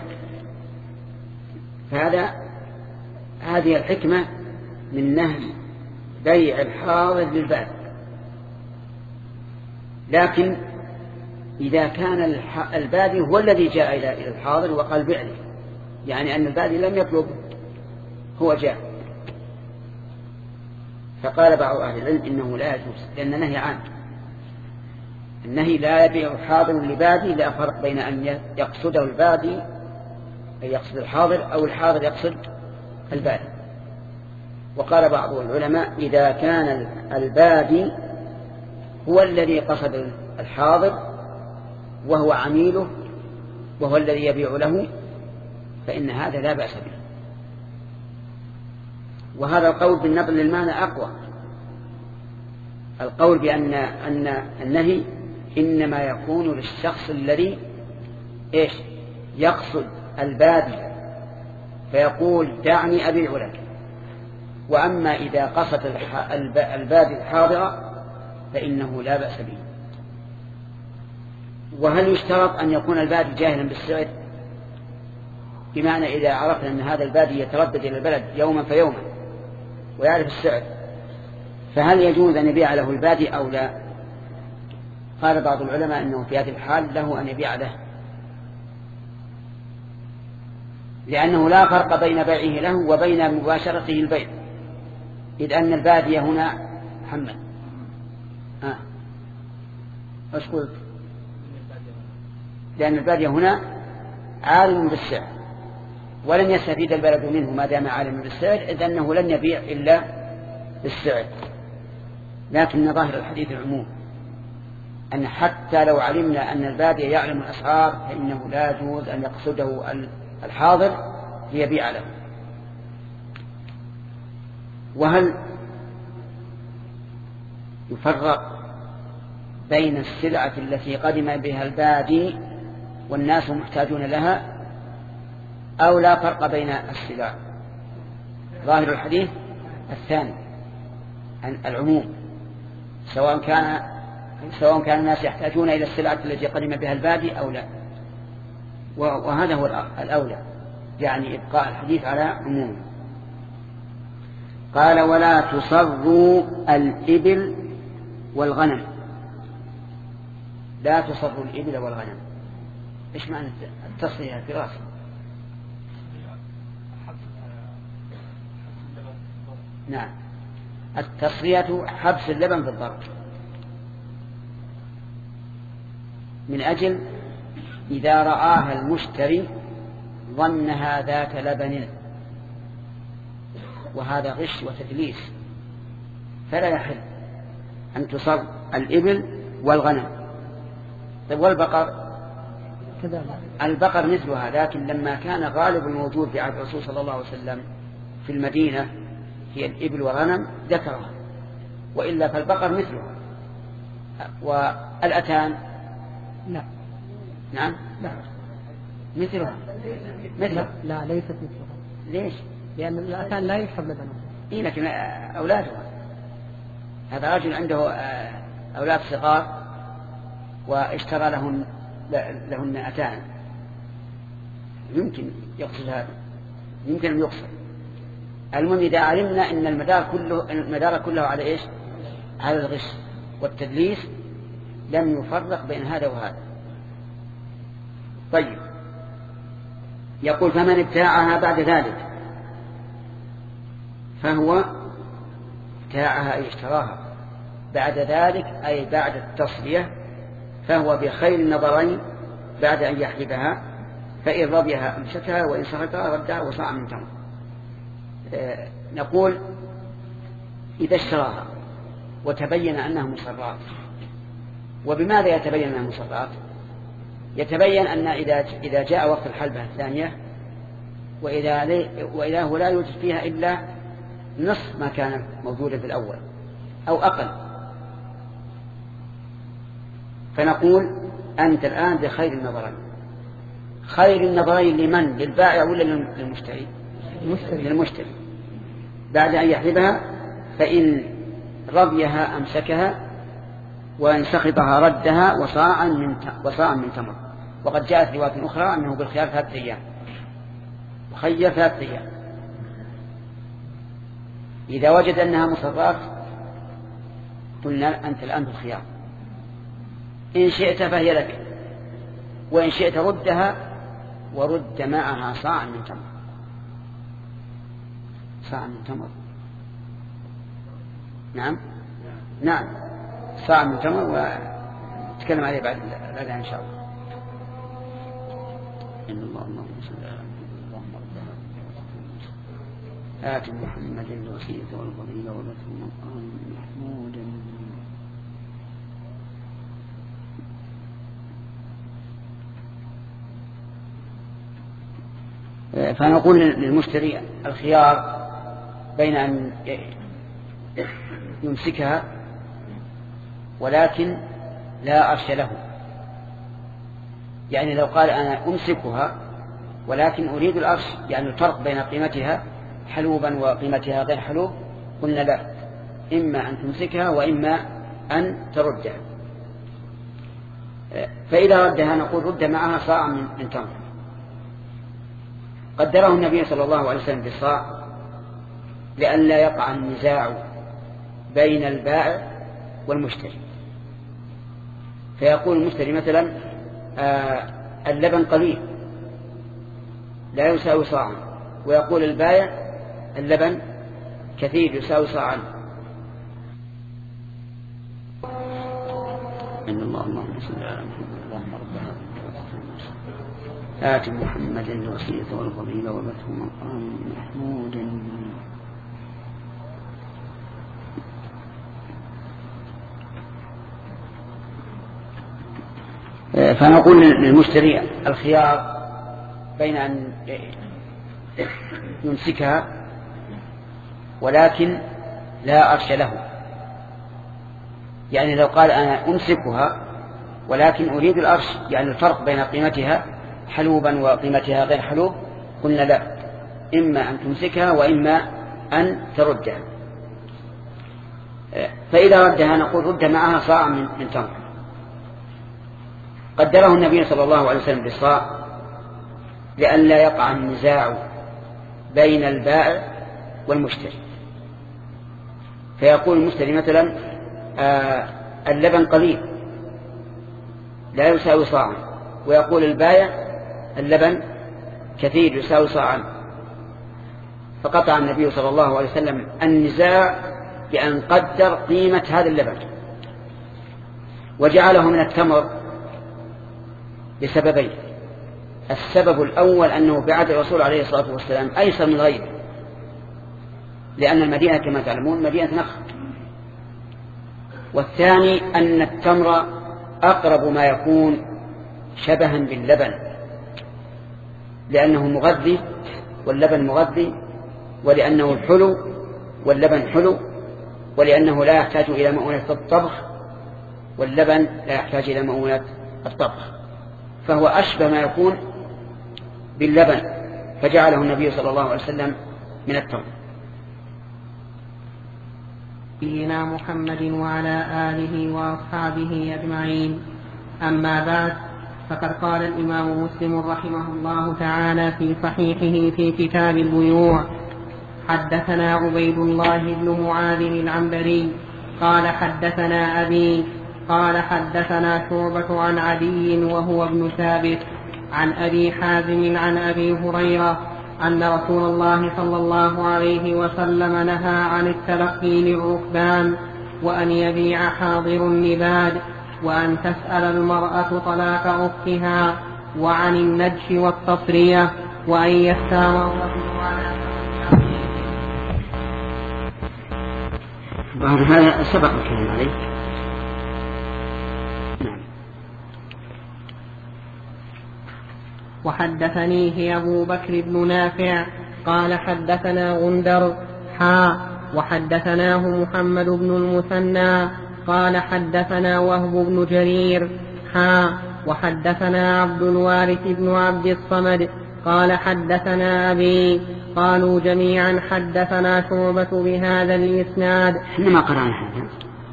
Speaker 2: هذه الحكمة من نهي بيع الحاضر للباد. لكن إذا كان البادي هو الذي جاء إلى الحاضر وقال بيع لي، يعني أن البادي لم يطلب، هو جاء، فقال بعض أهل العلم إنه لا يجوز، لأن النهي عام. النهي لا يبيع حاضر لبادي، لا فرق بين أن يقصده البادي أي يقصد الحاضر أو الحاضر يقصد البادي. وقال بعض العلماء إذا كان البادي هو الذي قصد الحاضر وهو عميله وهو الذي يبيع له، فإن هذا لا بأس به. وهذا القول بالنظر للمعنى أقوى. القول بأن النهي إنما يكون للشخص الذي يقصد البادي فيقول دعني أبيع لك. وأما إذا قصد البادي الحاضر فإنه لا بأس به. وهل يشترط أن يكون البادي جاهلا بالسعر؟ بمعنى إذا عرفنا أن هذا البادي يتردد إلى البلد يوما فيوما ويعرف السعر، فهل يجوز أن يبيع له البادي أو لا؟ قال بعض العلماء أنه في هذه الحال له أن يبيع له، لأنه لا فرق بين بيعه له وبين مباشرته البيع، إذ أن البادية هنا محمد ايش قلت؟ لأن البادية هنا عالم بالسعر ولن يستفيد البلد منه ما دام عالم بالسعر، إذ أنه لن يبيع إلا بالسعر. لكن ظاهر الحديث العموم، أن حتى لو علمنا أن البادئ يعلم الأسعار فإنه لا يجوز أن يقصده الحاضر ليبيع له. وهل يفرق بين السلعة التي قدم بها البادئ والناس محتاجون لها أو لا فرق بين السلع؟ ظاهر الحديث الثاني، العموم، سواء كان الناس يحتاجون إلى السلعة التي قدم بها البادئ أو لا. وهذا هو الأولى، يعني إبقاء الحديث على عمومه. قال ولا تصروا الإبل والغنم. لا تصروا الإبل والغنم، إيش معنى التصرية في راسي؟ نعم، التصرية حبس اللبن في الضرب، من أجل إذا رآها المشتري ظنها ذات لبن، وهذا غش وتدليس، فلا يحل أن تصر الإبل والغنم. طيب والبقر؟ البقر مثلها، لكن لما كان غالب الموجود في عهد الرسول صلى الله عليه وسلم في المدينة هي الإبل والغنم ذكرها، وإلا فالبقر مثلها. والأتان؟
Speaker 1: لا.
Speaker 2: نعم؟
Speaker 1: لا
Speaker 2: مثلها؟
Speaker 1: لا ليست مثلها.
Speaker 2: ليش؟
Speaker 1: لأن الأتان لا يشرب لبنها.
Speaker 2: إيه، لكن أولادها، هذا رجل عنده أولاد صغار واشترى لهن أتان، يمكن يقصد هذا، يمكن أن يقصد. المهم إذا علمنا أن المدار كله على إيش؟ على الغش والتدليس، لم يفرق بين هذا وهذا. طيب، يقول فمن ابتاعها بعد ذلك فهو ابتاعها أي اشتراها بعد ذلك، أي بعد التصرية، فهو بخير النظرين بعد أن يحلبها، فإن رضيها أمسكها وإن سخطها ردها وصاع من تمر. نقول إذا اشتراها وتبين أنها مصرات. وبماذا يتبين أنها مصرات؟ يتبين أن إذا جاء وقت الحلبة الثانية وإذا هو لا يوجد فيها إلا نصف ما كان موجودا في الأول أو أقل، فنقول أنت الآن بخير النظرين. خير النظرين لمن؟ للبائع ولا للمشتري؟ للمشتري بعد أن يحلبها، فإن رضيها أمسكها وإن سخطها ردها وصاعا من تمر. وقد جاءت رواية أخرى أنه بالخيار 3 أيام، وخير 3 أيام. إذا وجد أنها مصرات قلنا أنت الآن بالخيار، إن شئت فهي لك، وإن شئت ردها ورد معها صاع من تمر. صاع من تمر، نعم صاع من تمر، ونتكلم عليه بعد الأذان إن شاء الله. إن الله اللهم صل على محمد آت محمد الوسيلة والفضيلة والرسول محمودا. فنقول للمشتري الخيار بين أن يمسكها ولكن لا أرش له، يعني لو قال أنا أمسكها ولكن أريد الأرش، يعني الفرق بين قيمتها حلوبا وقيمتها غير حلوب، قلنا لا، إما أن تمسكها وإما أن تردها. فإذا ردها نقول رد معها صاع من تمر. قدره النبي صلى الله عليه وسلم بالصاع لئلا يقع النزاع بين البائع والمشتري، فيقول المشتري مثلا اللبن قليل لا يساوي صاعا، ويقول البائع اللبن كثير يساوي صاعا. إن الله اللهم صل على محمد اللهم ربنا آت محمد الوسيلة والفضيلة وبثه مقام محمود. فنقول للمشتري الخيار بين أن يمسكها ولكن لا أرش له، يعني لو قال أنا أمسكها ولكن أريد الأرش، يعني الفرق بين قيمتها حلوبا وقيمتها غير حلوب، قلنا لا، إما أن تمسكها وإما أن تردها. فإذا ردها نقول رد معها صاع من تمر. قدره النبي صلى الله عليه وسلم بالصاع لئلا يقع النزاع بين البائع والمشتري، فيقول المشتري مثلا اللبن قليل لا يساوي صاعا، ويقول البائع اللبن كثير يساوي صاعا، فقطع النبي صلى الله عليه وسلم النزاع بأن قدر قيمة هذا اللبن وجعله من التمر لسببين. السبب الأول أنه في عهد الرسول عليه الصلاة والسلام أيسر من غيره، لأن المدينة كما تعلمون مدينة نخل. والثاني أن التمر أقرب ما يكون شبها باللبن، لأنه مغذي واللبن مغذي، ولأنه حلو واللبن حلو، ولأنه لا يحتاج إلى مؤونة الطبخ واللبن لا يحتاج إلى مؤونة الطبخ، فهو أشبه ما يكون باللبن، فجعله النبي صلى الله عليه وسلم من التمر.
Speaker 1: نبينا محمد وعلى آله وأصحابه أجمعين. أما بعد، فقد قال الإمام مسلم رحمه الله تعالى في صحيحه في كتاب البيوع: حدثنا عبيد الله بن معاذ العنبري قال حدثنا أبي قال حدثنا شعبة عن عدي وهو ابن ثابت عن أبي حازم عن أبي هريرة أن رسول الله صلى الله عليه وسلم نهى عن التلقي للركبان، وأن يبيع حاضر النباد، وأن تسأل المرأة طلاق أختها، وعن النجش والتصرية، وأن يستامر الرجل على
Speaker 2: هذا سبق الكلام عليه.
Speaker 1: وحدثنيه أبو بكر بن نافع قال حدثنا غندر وحدثناه محمد بن المثنى قال حدثنا وهب بن جرير وحدثنا عبد الوارث بن عبد الصمد قال حدثنا أبي قالوا جميعا حدثنا شعبة بهذا الإسناد.
Speaker 2: إنما قرأنا هذا.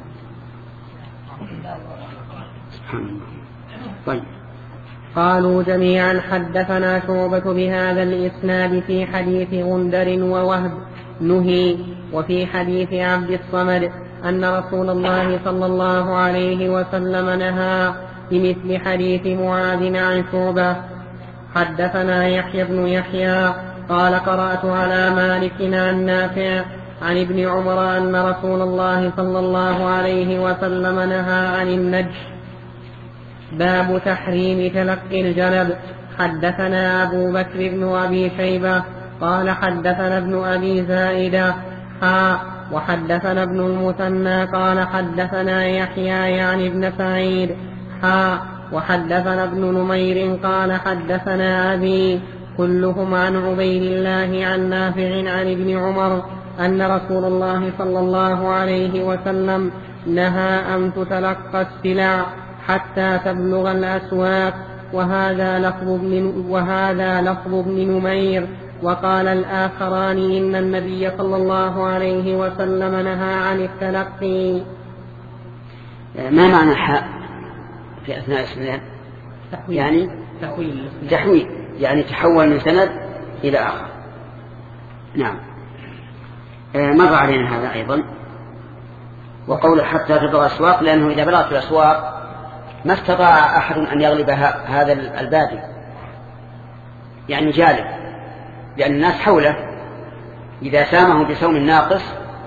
Speaker 2: سبحان الله. طيب.
Speaker 1: قالوا جميعا حدثنا شعبة بهذا الإسناد في حديث غندر ووهب نهي، وفي حديث عبد الصمد أن رسول الله صلى الله عليه وسلم نهى بمثل حديث معاذ عن شعبة. حدثنا يحيى بن يحيى قال قرأت على مالك عن نافع عن ابن عمر أن رسول الله صلى الله عليه وسلم نهى عن النجش. باب تحريم تلقي الجنب. حدثنا أبو بكر بن أبي شيبة قال حدثنا ابن أبي زائدة وحدثنا ابن المثنى قال حدثنا يحيى يعني ابن سعيد وحدثنا ابن نمير قال حدثنا أبي كلهم عن عبيد الله عن نافع عن ابن عمر أن رسول الله صلى الله عليه وسلم نهى أن تتلقى السلع حتى تبلغ الأسواق. وهذا لفظ ابن نمير. وقال الآخران إن النبي صلى الله عليه وسلم نهى عن التلقي.
Speaker 2: ما معنى حاء في أثناء السند؟ يعني تحويل، يعني تحول من سند إلى آخر. نعم. مر علينا هذا أيضا. وقول حتى تبلغ الأسواق، لأنه إذا بلغت الأسواق ما استطاع أحد أن يغلب هذا البادي، يعني جالب، لأن الناس حوله إذا سامه بسوم ناقص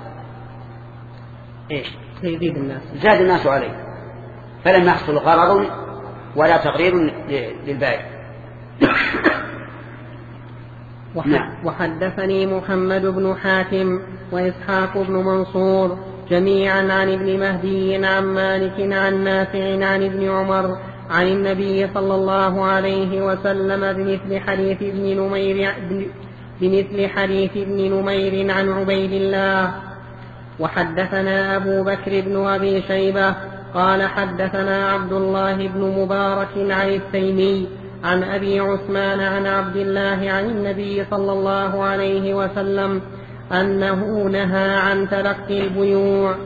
Speaker 2: زاد الناس عليه، فلم يحصل غرض ولا تغرير للبائع.
Speaker 1: وحدثني محمد بن حاتم وإسحاق بن منصور جميعا عن ابن مهدي عن مالك عن نافع عن ابن عمر عن النبي صلى الله عليه وسلم بمثل حديث ابن نمير عن عبيد الله. وحدثنا أبو بكر بن أبي شيبة قال حدثنا عبد الله بن مبارك عن التيمي عن أبي عثمان عن عبد الله عن النبي صلى الله عليه وسلم أنه نهى عن تلقي البيوع.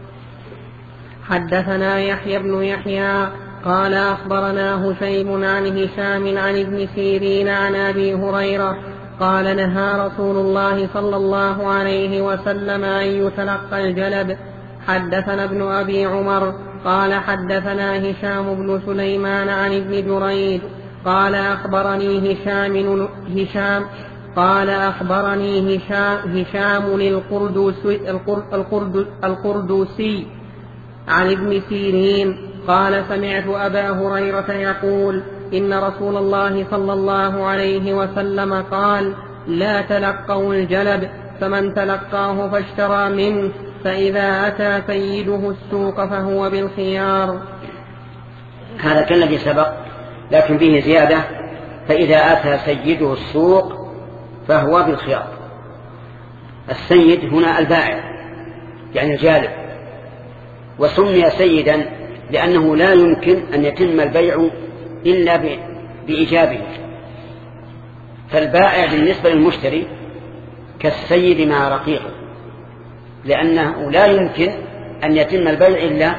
Speaker 1: حدثنا يحيى بن يحيى قال أخبرنا هشيم عن هشام عن ابن سيرين عن أبي هريرة قال نهى رسول الله صلى الله عليه وسلم أن يتلقى الجلب. حدثنا ابن أبي عمر قال حدثنا هشام بن سليمان عن ابن جريج قال أخبرني هشام القردوسي عن ابن سيرين قال سمعت أبا هريرة يقول إن رسول الله صلى الله عليه وسلم قال لا تلقوا الجلب فمن تلقاه فاشترى منه فإذا أتى سيده السوق فهو بالخيار.
Speaker 2: هذا كالذي سبق لكن فيه زيادة فإذا أتى سيده السوق فهو بالخيار. السيد هنا البائع يعني الجالب، وسمي سيدا لأنه لا يمكن أن يتم البيع إلا بإيجابه، فالبائع بالنسبة للمشتري كالسيد مع رقيقه، لأنه لا يمكن أن يتم البيع إلا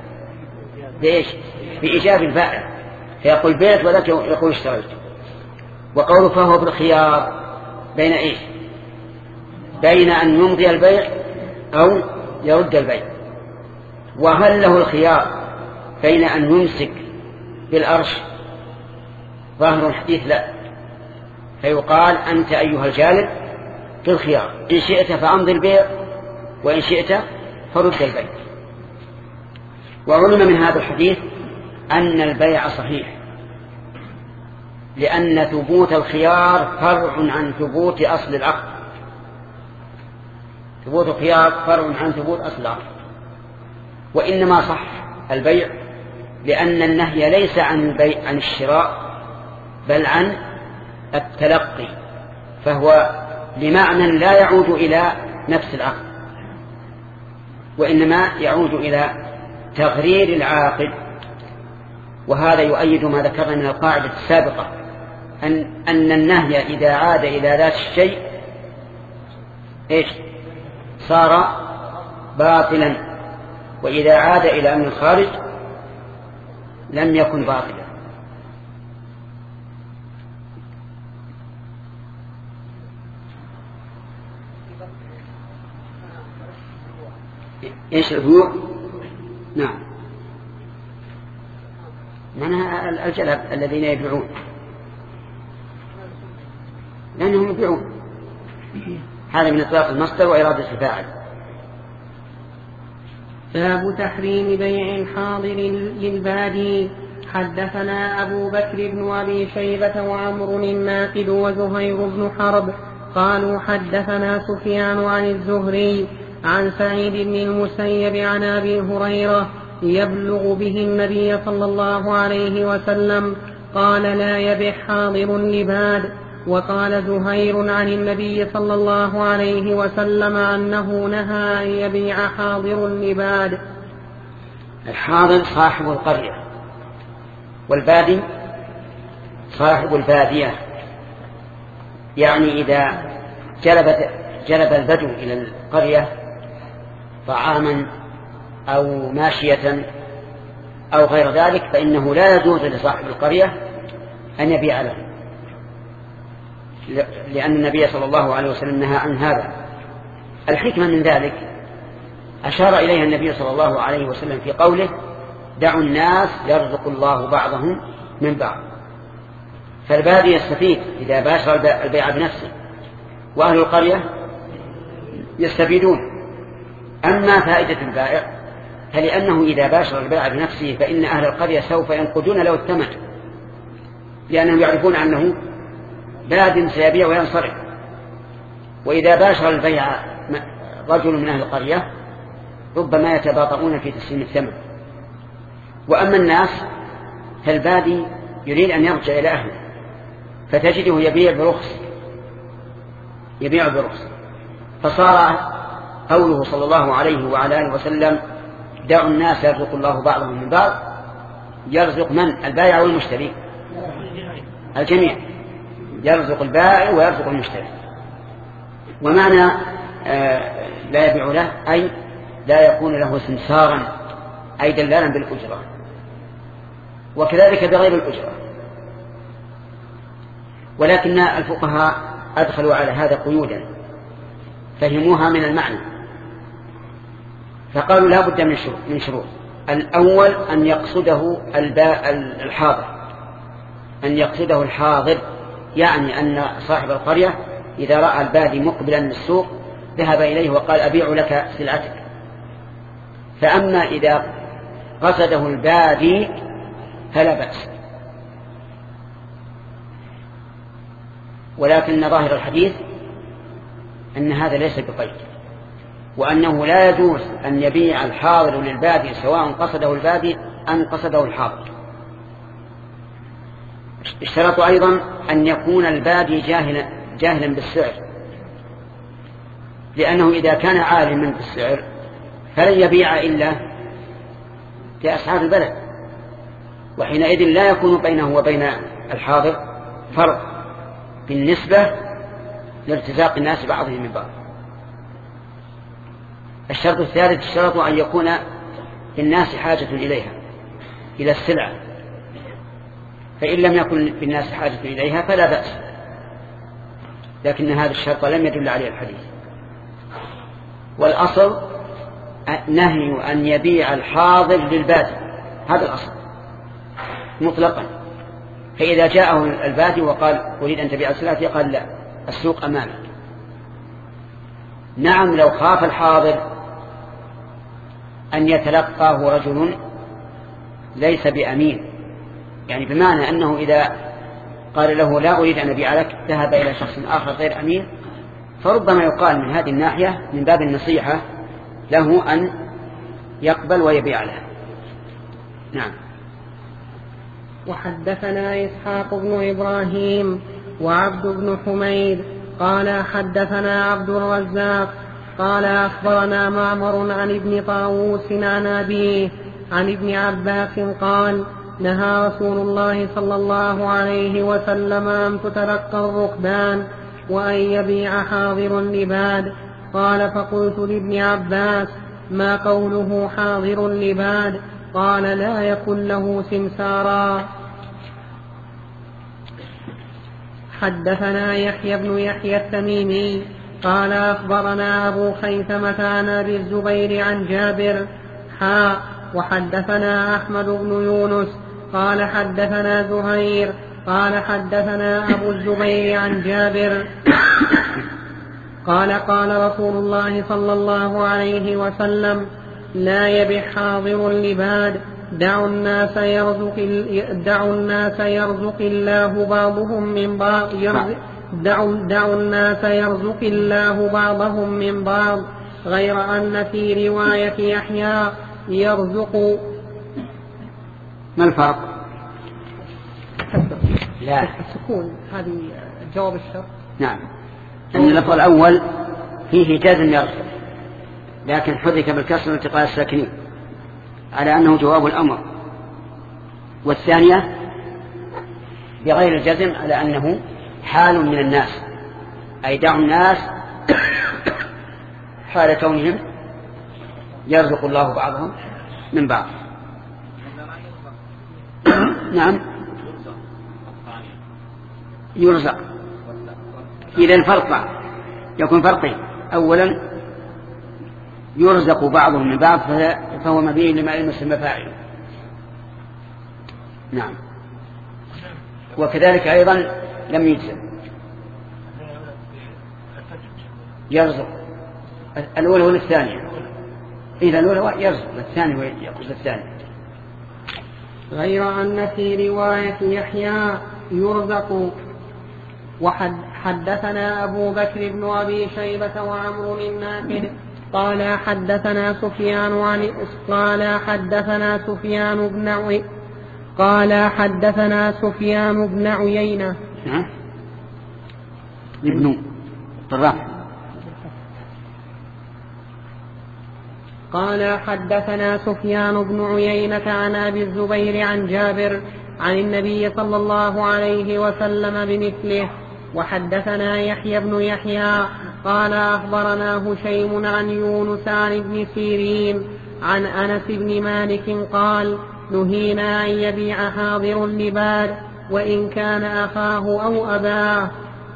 Speaker 2: بإيجاب البائع، فيقول بيت ولك يقول اشتريت. وقوله فهو بالخيار بين إيش؟ بين أن يمضي البيع أو يرد البيع. وهل له الخيار بين أن يمسك بالأرش؟ ظاهر الحديث لا، فيقال أنت أيها الجالب في الخيار، إن شئت فأمضي البيع وإن شئت فرد البيع. وعلم من هذا الحديث أن البيع صحيح، لأن ثبوت الخيار فرع عن ثبوت أصل العقد. ثبوت الخيار فرع عن ثبوت أصل العقد، وإنما صح البيع لأن النهي ليس عن الشراء بل عن التلقي، فهو لمعنى لا يعود إلى نفس العقد، وإنما يعود إلى تغرير العاقد. وهذا يؤيد ما ذكرنا من القاعدة السابقة أن النهي إذا عاد إلى ذات الشيء صار باطلا، وإذا عاد إلى أمر الخارج لم يكن باطلا. ايش البيوع؟ نعم، معناها الجلب الذين يبيعون، لأنهم يبيعون. هذا من إطلاق المصدر وإرادة الفاعل.
Speaker 1: باب تحريم بيع الحاضر للبادي. حدثنا أبو بكر بن أبي شيبة وعمر الناقد وزهير بن حرب قالوا حدثنا سفيان عن الزهري عن سعيد بن المسيب عن أبي هريرة يبلغ به النبي صلى الله عليه وسلم قال لا يبع حاضر لباد. وقال زهير عن النبي صلى الله عليه وسلم أنه نهى أن يبيع حاضر لباد.
Speaker 2: الحاضر صاحب القرية، والبادي صاحب البادية، يعني إذا جلب البدو إلى القرية طعاما أو ماشية أو غير ذلك فإنه لا يجوز لصاحب القرية أن يبيع له، لأن النبي صلى الله عليه وسلم نهى عن هذا. الحكمة من ذلك أشار إليها النبي صلى الله عليه وسلم في قوله دعوا الناس يرزق الله بعضهم من بعض. فالبادي يستفيد إذا باشر البيع بنفسه، وأهل القرية يستفيدون. أما فائدة البائع فلأنه إذا باشر البيع بنفسه فإن أهل القرية سوف ينقدون له الثمن، لأنهم يعرفون أنه باد سيبيع وينصرف. وإذا باشر البيع رجل من أهل القرية ربما يتباطؤون في تسليم الثمن. وأما الناس فالبادي يريد أن يرجع إلى أهله فتجده يبيع برخص. فصار قوله صلى الله عليه وعلى آله وسلم دعوا الناس يرزق الله بعضهم من بعض، يرزق من؟ البائع والمشتري، الجميع، يرزق البائع ويرزق المشتري. ومعنى لا يبيع له أي لا يكون له سمسارا أي دلالا بالأجرة، وكذلك بغير الأجرة. ولكن الفقهاء أدخلوا على هذا قيودا فهموها من المعنى، فقالوا لا بد من شروط. الأول أن يقصده الحاضر، يعني أن صاحب القرية إذا رأى البادي مقبلا من السوق ذهب إليه وقال أبيع لك سلعتك. فأما إذا قصده البادي فلا بأس. ولكن ظاهر الحديث أن هذا ليس بقيد، وأنه لا يجوز أن يبيع الحاضر للبادي سواء قصده البادي أم قصده الحاضر. اشترط أيضا أن يكون البادي جاهلا بالسعر، لأنه إذا كان عالما بالسعر فلن يبيع إلا كأسعار البلد، وحينئذ لا يكون بينه وبين الحاضر فرق بالنسبة لارتزاق الناس بعضهم من بعض. الشرط الثالث اشترط أن يكون للناس حاجة إليها، إلى السلعة، فإن لم يكن للناس حاجة إليها فلا بأس، لكن هذا الشرط لم يدل عليه الحديث. والأصل نهي أن يبيع الحاضر للبادي، هذا الأصل مطلقا. فإذا جاءه البادي وقال أريد أن تبيع سلعتي قال لا، السوق أمامك. نعم لو خاف الحاضر أن يتلقاه رجل ليس بأمين، يعني بمعنى أنه إذا قال له لا أريد أن أبيع لك ذهب إلى شخص آخر غير أمين، فربما يقال من هذه الناحية من باب النصيحة له أن يقبل ويبيع له. نعم.
Speaker 1: وحدثنا إسحاق بن إبراهيم وعبد بن حميد قال حدثنا عبد الرزاق قال أخبرنا معمر عن ابن طاووس عن أبيه عن ابن عباس قال نهى رسول الله صلى الله عليه وسلم أن تتلقى الركبان وأن يبيع حاضر لباد. قال فقلت لابن عباس ما قوله حاضر لباد؟ قال لا يكن له سمسارا. حدثنا يحيى بن يحيى التميمي قال أخبرنا أبو خيثمة عن أبي الزبير عن جابر وحدثنا أحمد بن يونس قال حدثنا زهير قال حدثنا أبو الزبير عن جابر قال قال رسول الله صلى الله عليه وسلم لا يبيع حاضر لباد، دعوا الناس يرزق الله بعضهم من بعض، دعوا الناس يرزق الله بعضهم من بعض، غير أن في رواية يحيى يرزق.
Speaker 2: ما الفرق؟ لا
Speaker 1: السكون هذه جواب الشرط.
Speaker 2: نعم، أن اللفظ الأول فيه جزم يرزق، لكن حرك بالكسر والتقاء الساكنين على أنه جواب الأمر، والثانية بغير الجزم على أنه حال من الناس، أي دعوا الناس حال كونهم يرزق الله بعضهم من بعض. نعم يرزق. إذا فرق يكون فرقين، أولا يرزق بعضهم من بعض فهو مبني لما يسمى فاعل. نعم. وكذلك أيضا لم يجزم يرزق، الأولى ولا الثانية؟ إذا الأولى يرزق، الثاني يقصد الثاني.
Speaker 1: غير أن في رواية يحيى يرزق. وحدثنا أبو بكر بن أبي شيبة وعمرو الناقد قال حدثنا سفيان بن عيينة
Speaker 2: ابن طراف
Speaker 1: قال حدثنا سفيان بن عيينة عن أبي الزبير عن جابر عن النبي صلى الله عليه وسلم بمثله. وحدثنا يحيى بن يحيى قال أخبرنا هشيم عن يونس عن ابن سيرين عن أنس بن مالك قال نهينا أن يبيع حاضر لباد وإن كان أخاه أو أباه.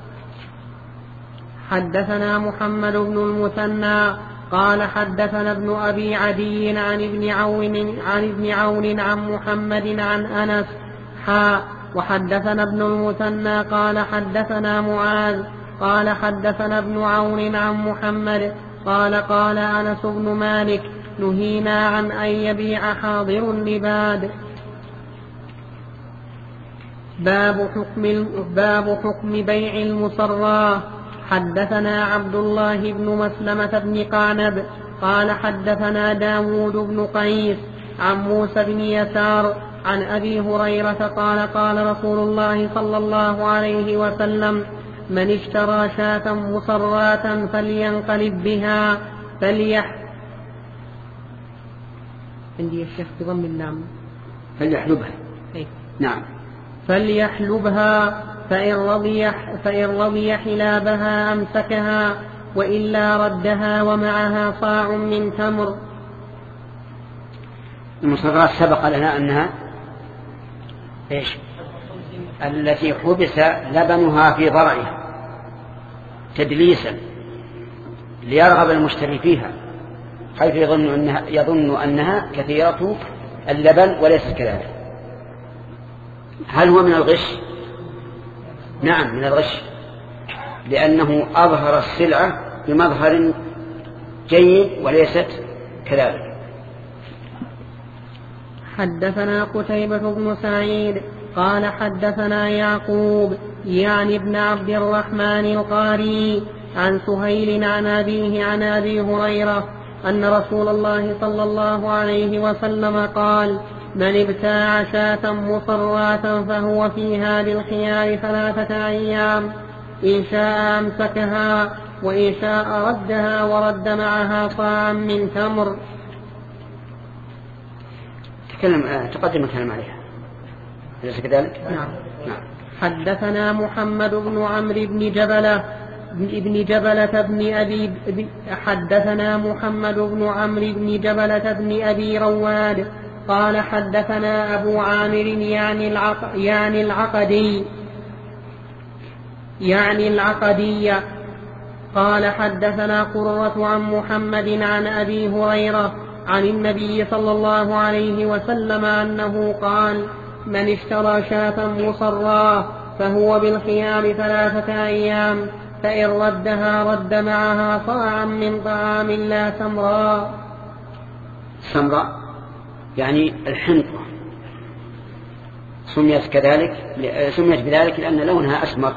Speaker 1: حدثنا محمد بن المثنى قال حدثنا ابن أبي عدي عن ابن عون عن محمد عن أنس وحدثنا ابن المثنى قال حدثنا معاذ قال حدثنا ابن عون عن محمد قال أنس بن مالك نهينا عن أن يبيع حاضر لباد. باب حكم بيع المصراه. حدثنا عبد الله بن مسلمة بن قعنب قال حدثنا داود بن قيس عن موسى بن يسار عن أبي هريرة قال رسول الله صلى الله عليه وسلم من اشترى شاة مصراة فلينقلب بها عندي الشيخ بضم اللام
Speaker 2: فليحلبها. نعم
Speaker 1: فليحلبها فإن رضي حلابها أمسكها وإلا ردها ومعها صاع من تمر.
Speaker 2: المصرات سبق لنا أنها التي حبس لبنها في ضرعها تدليسا ليرغب المشتري فيها حيث يظن أنها كثيرة اللبن وليست كذلك. هل هو من الغش؟ نعم من الغش، لأنه أظهر السلعة بمظهر جيد وليست كذلك.
Speaker 1: حدثنا قتيبة بن سعيد قال حدثنا يعقوب يعني ابن عبد الرحمن القاري عن سهيل عن أبيه عن أبي هريرة أن رسول الله صلى الله عليه وسلم قال من ابتاع شاة مصراة فهو فيها بالخيار 3 أيام إن شاء أمسكها وإن شاء ردها ورد معها صاعا من تمر.
Speaker 2: تقدم الكلام عليها أليس كذلك؟
Speaker 1: نعم. حدثنا محمد بن عمرو بن جبلة حدثنا محمد بن عمرو بن جبلة بن أبي رواد قال حدثنا أبو عامر يعني العقدي قال حدثنا قرة عن محمد عن أبي هريرة عن النبي صلى الله عليه وسلم أنه قال من اشترى شاة مصراه فهو بالخيار 3 أيام فإن ردها رد معها صاعا من طعام لا
Speaker 2: سمراء يعني الحنطة سميت بذلك لأن لونها أسمر.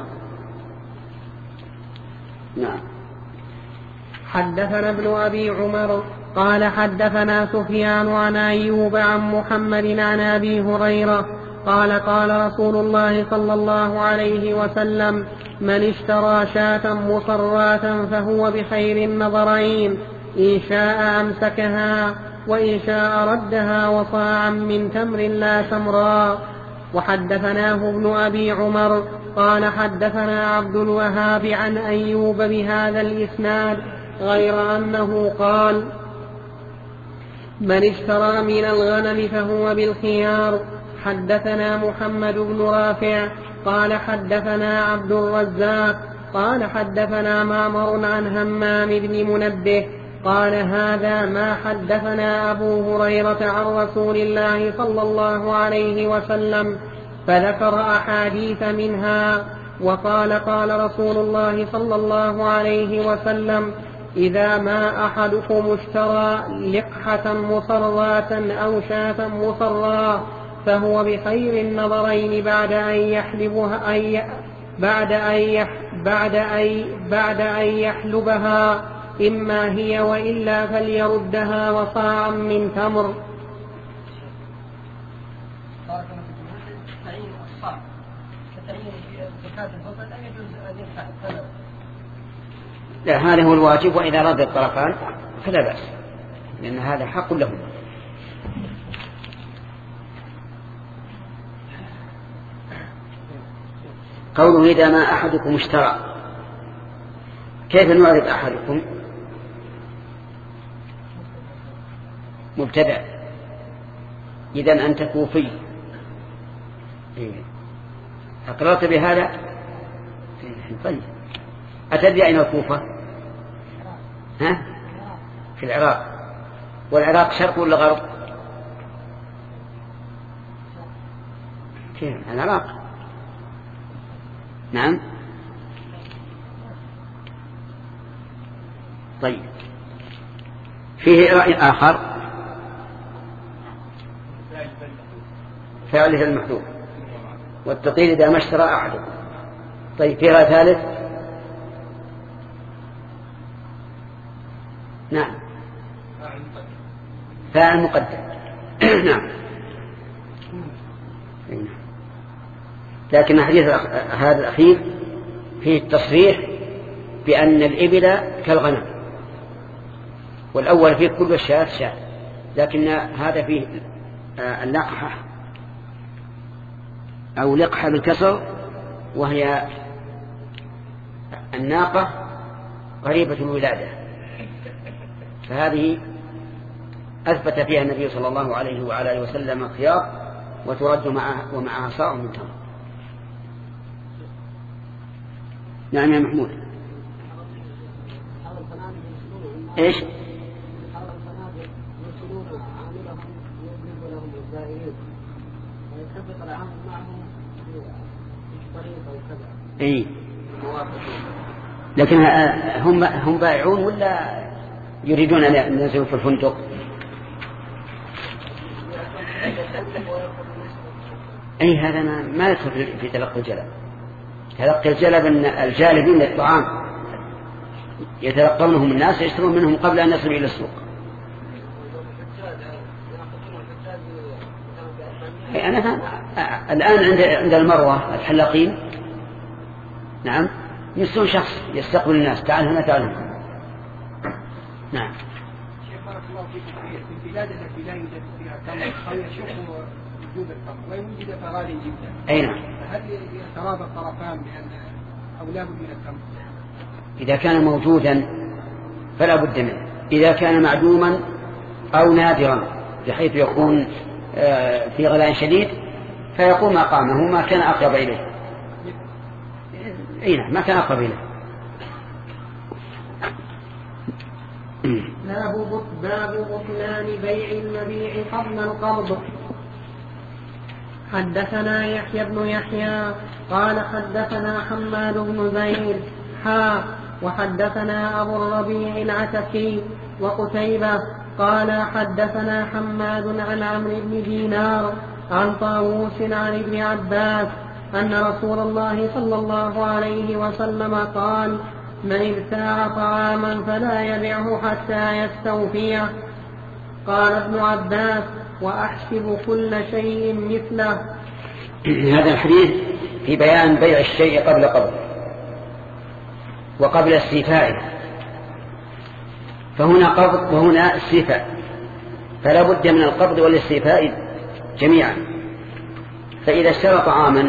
Speaker 2: نعم.
Speaker 1: حدثنا ابن أبي عمر قال حدثنا سفيان عن أيوب عن محمد عن أبي هريرة قال رسول الله صلى الله عليه وسلم من اشترى شاة مصراة فهو بخير النظرين إن شاء أمسكها وإن شاء ردها وصاعا من تمر لا سمراء. وحدثناه ابن أبي عمر قال حدثنا عبد الوهاب عن أيوب بهذا الإسناد غير أنه قال من اشترى من الغنم فهو بالخيار. حدثنا محمد بن رافع قال حدثنا عبد الرزاق قال حدثنا معمر عن همام بن منبه قال هذا ما حدثنا أبو هريرة عن رسول الله صلى الله عليه وسلم فذكر أحاديث منها وقال قال رسول الله صلى الله عليه وسلم إذا ما أحدكم اشترى لقحة مصراة أو شاة مصراة فهو بخير النظرين بعد أن يحلبها، إما هي وإلا فليردها وصاعا من تمر.
Speaker 2: لا، هذا هو الواجب، وإذا رد الطرفان فلا بأس، لأن هذا حق لهم. قوله إذا ما أحدكم اشترى، كيف نعرف أحدكم؟ مبتدأ، إذن أنت كوفي، أقررت بهذا؟ طيب، أتدري أين الكوفة؟ ها؟ في العراق. والعراق شرق ولا غرب؟ كيف العراق؟ نعم. طيب، فيه رأي آخر، فعله المحذوف، والتقييد إذا ما اشترى أحدكم. طيب، في رأي ثالث؟ نعم، فاعل مقدم. نعم، لكن الحديث هذا الأخير فيه التصريح بأن الإبل كالغنم، والأول فيه كل الشاة شاة، لكن هذا فيه اللقحة أو لقحة بالكسر، وهي الناقة قريبة الولادة، فهذه أثبت فيها النبي صلى الله عليه وعلى آله وسلم خيار، وترد ومعها صاع من تمر. نعم يا محمود. ايش؟ اي، لكن هم بائعون ولا يريدون أن ينزلوا في الفندق؟ اي، هذا ما يدخل في تلقي الجلب. تلقي الجلب ان الجالبين للطعام يتلقونهم الناس، يشترون منهم قبل ان يصلوا الى السوق. أنا الآن عند المروة الحلاقين، نعم، يسون شخص يستقبل الناس، تعال هنا تعال هنا. نعم.
Speaker 4: شيخ بارك الله فيكم، في البلاد التي لا يوجد فيها تمر أو يشق وجود التمر ويوجد فغال جدا،
Speaker 2: أي نعم،
Speaker 4: هل يتراضى الطرفان بأن أولاد من التمر؟
Speaker 2: إذا كان موجودا فلا بد منه، إذا كان معدوما أو نادرا بحيث يكون في غلاء شديد فيقوم مقامه ما كان أقرب إليه. أي نعم، ما كان أقرب إليه.
Speaker 1: باب بطلان بيع المبيع قبل القبض. حدثنا يحيى بن يحيى قال حدثنا حماد بن زيد وحدثنا أبو الربيع العتكي وقتيبة قال حدثنا حماد عن عمرو بن دينار عن طاووس عن ابن عباس أن رسول الله صلى الله عليه وسلم قال: من ابتاع طعاما فلا يبيعه حتى يستوفيه. قال ابن عباس: وأحسب كل شيء مثله.
Speaker 2: هذا الحديث في بيان بيع الشيء قبل قبضه وقبل استيفائه، فهنا قبض وهنا استيفاء، فلا بد من القبض والاستيفاء جميعا. فإذا اشترى طعاما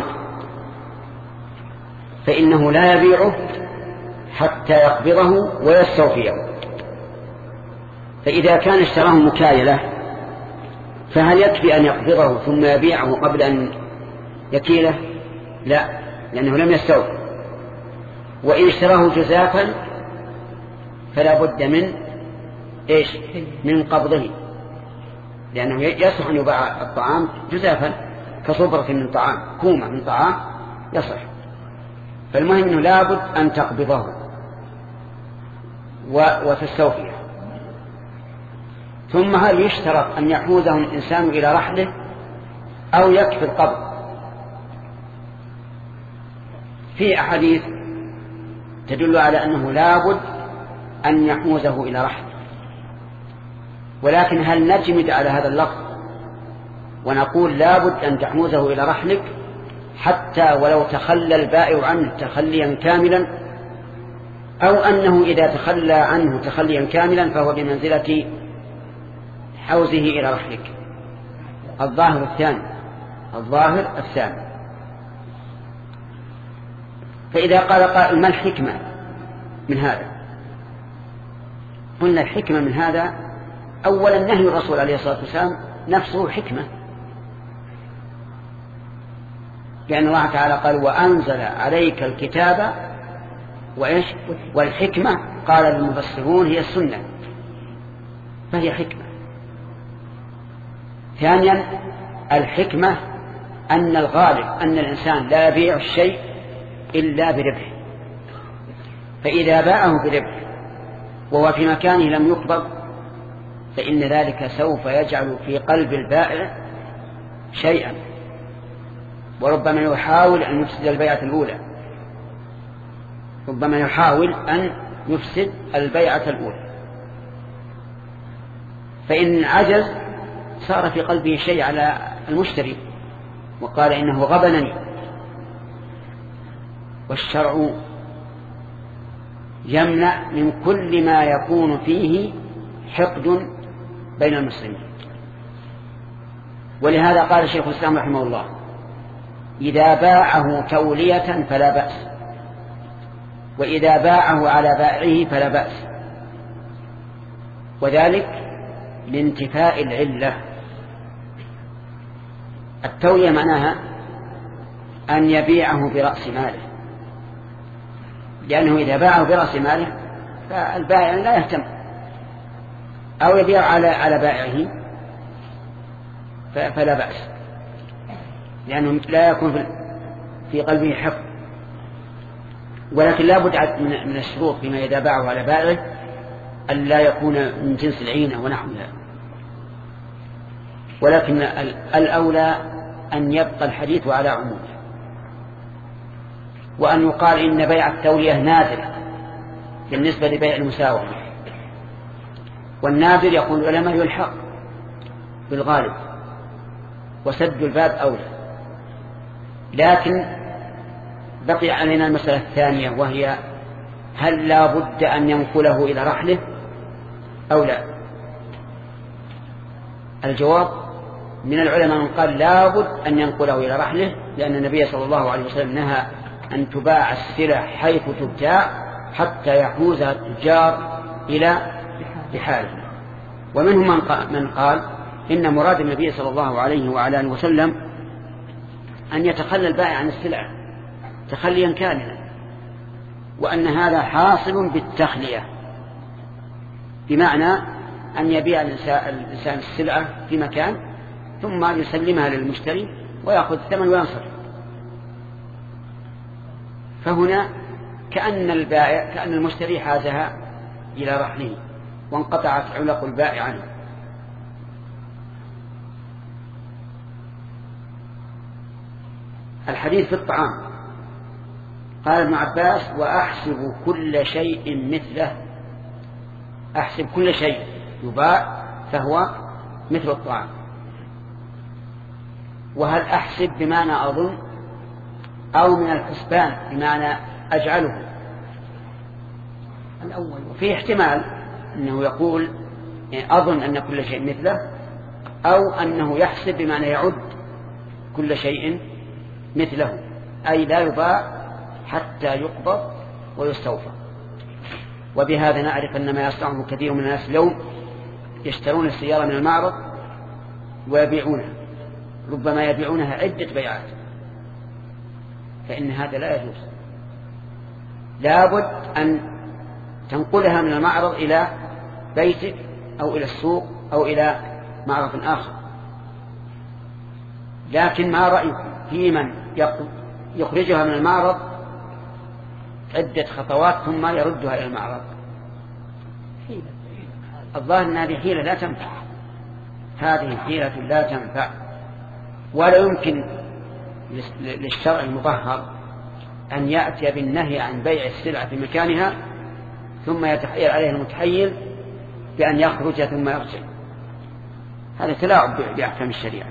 Speaker 2: فإنه لا يبيعه حتى يقبضه ويستوفيه. فإذا كان اشتراه مكايلة فهل يكفي أن يقبضه ثم يبيعه قبل أن يكيله؟ لا، لأنه لم يستوفي. وإن اشتراه جزافا فلا بد من إيش؟ من قبضه، لأنه يصح أن يباع الطعام جزافا كصبرة من طعام، كومة من طعام يصح. فالمهم أنه لابد أن تقبضه وتستوفيه. ثم هل يشترط أن يحوزه الإنسان إلى رحله أو يكفي القبض. في أحاديث تدل على أنه لابد أن يحوزه إلى رحل، ولكن هل نجمد على هذا اللفظ ونقول لابد أن تحوزه إلى رحلك حتى ولو تخلى البائع عنه تخليا كاملا، أو أنه إذا تخلى عنه تخليا كاملا فهو بمنزلة حوزه إلى رحلك؟ الظاهر الثاني. فإذا قال قائل ما الحكمة من هذا؟ قلنا الحكمة من هذا أولا نهي الرسول عليه الصلاة والسلام نفسه حكمة، لأن الله تعالى قال وأنزل عليك الكتاب وإيش والحكمة، قال المفسرون هي السنة، فهي حكمة. ثانيا الحكمة أن الغالب أن الإنسان لا يبيع الشيء إلا بربح، فإذا باعه بربح وهو في مكانه لم يقبض فإن ذلك سوف يجعل في قلب البائع شيئا، وربما يحاول أن يفسد البيعة الأولى، فإن عجز صار في قلبه شيء على المشتري وقال إنه غبنني. والشرع يمنع من كل ما يكون فيه حقد بين المسلمين، ولهذا قال شيخ الإسلام رحمه الله إذا باعه تولية فلا بأس، وإذا باعه على بائعه فلا بأس، وذلك لانتفاء العلة. التولية معناها أن يبيعه برأس ماله، لأنه إذا باعه برأس ماله فالبائع لا يهتم، أو يبيع على بائعه فلا بأس، لأنه لا يكون في قلبه حق. ولكن لا بد من الشروط فيما إذا باعه على بائعه أن لا يكون من جنس العينة ونحوها. ولكن الأولى أن يبقى الحديث على عمومه، وأن يقال إن بيع التولية نادر بالنسبة لبيع المساومة، والنادر يقول العلماء يلحق بالغالب وسد الباب أولى. لكن بقي علينا المسألة الثانية، وهي هل لا بد أن ينقله إلى رحله أو لا؟ الجواب من العلماء من قال لا بد أن ينقله إلى رحله، لأن النبي صلى الله عليه وسلم نهى أن تباع السلع حيث تبتاع حتى يحوزها التجار إلى بحاله. ومنهم من قال إن مراد النبي صلى الله عليه وعلى آله وسلم أن يتخلى البائع عن السلع تخليا كاملا، وأن هذا حاصل بالتخلية، بمعنى أن يبيع الإنسان السلعة في مكان ثم يسلمها للمشتري ويأخذ الثمن وينصرف. فهنا كأن المشتري حازها إلى رحله وانقطعت علق البائع عنه. الحديث في الطعام قال ابن عباس وأحسب كل شيء مثله، أحسب كل شيء يباع فهو مثل الطعام. وهل أحسب بمعنى أظن أو من الحسبان بمعنى أجعله؟ الأول. وفي احتمال أنه يقول أظن أن كل شيء مثله، أو أنه يحسب بمعنى يعد كل شيء مثله، أي لا يباع حتى يقبض ويستوفى. وبهذا نعرف أن ما يصنعه كثير من الناس اليوم يشترون السيارة من المعرض ويبيعونها، ربما يبيعونها عدة بيعات، فإن هذا لا يجوز. لابد أن تنقلها من المعرض إلى بيتك أو إلى السوق أو إلى معرض آخر. لكن ما رأيكم في من يخرجها من المعرض عدة خطوات ثم يردها إلى المعرض؟ الظاهر أن هذه حيلة لا تنفع، هذه حيلة لا تنفع، ولا يمكن للشرع المطهر أن يأتي بالنهي عن بيع السلعة في مكانها ثم يتحيل عليه المتحيل بأن يخرج ثم يرجع. هذا تلاعب بأحكام الشريعة.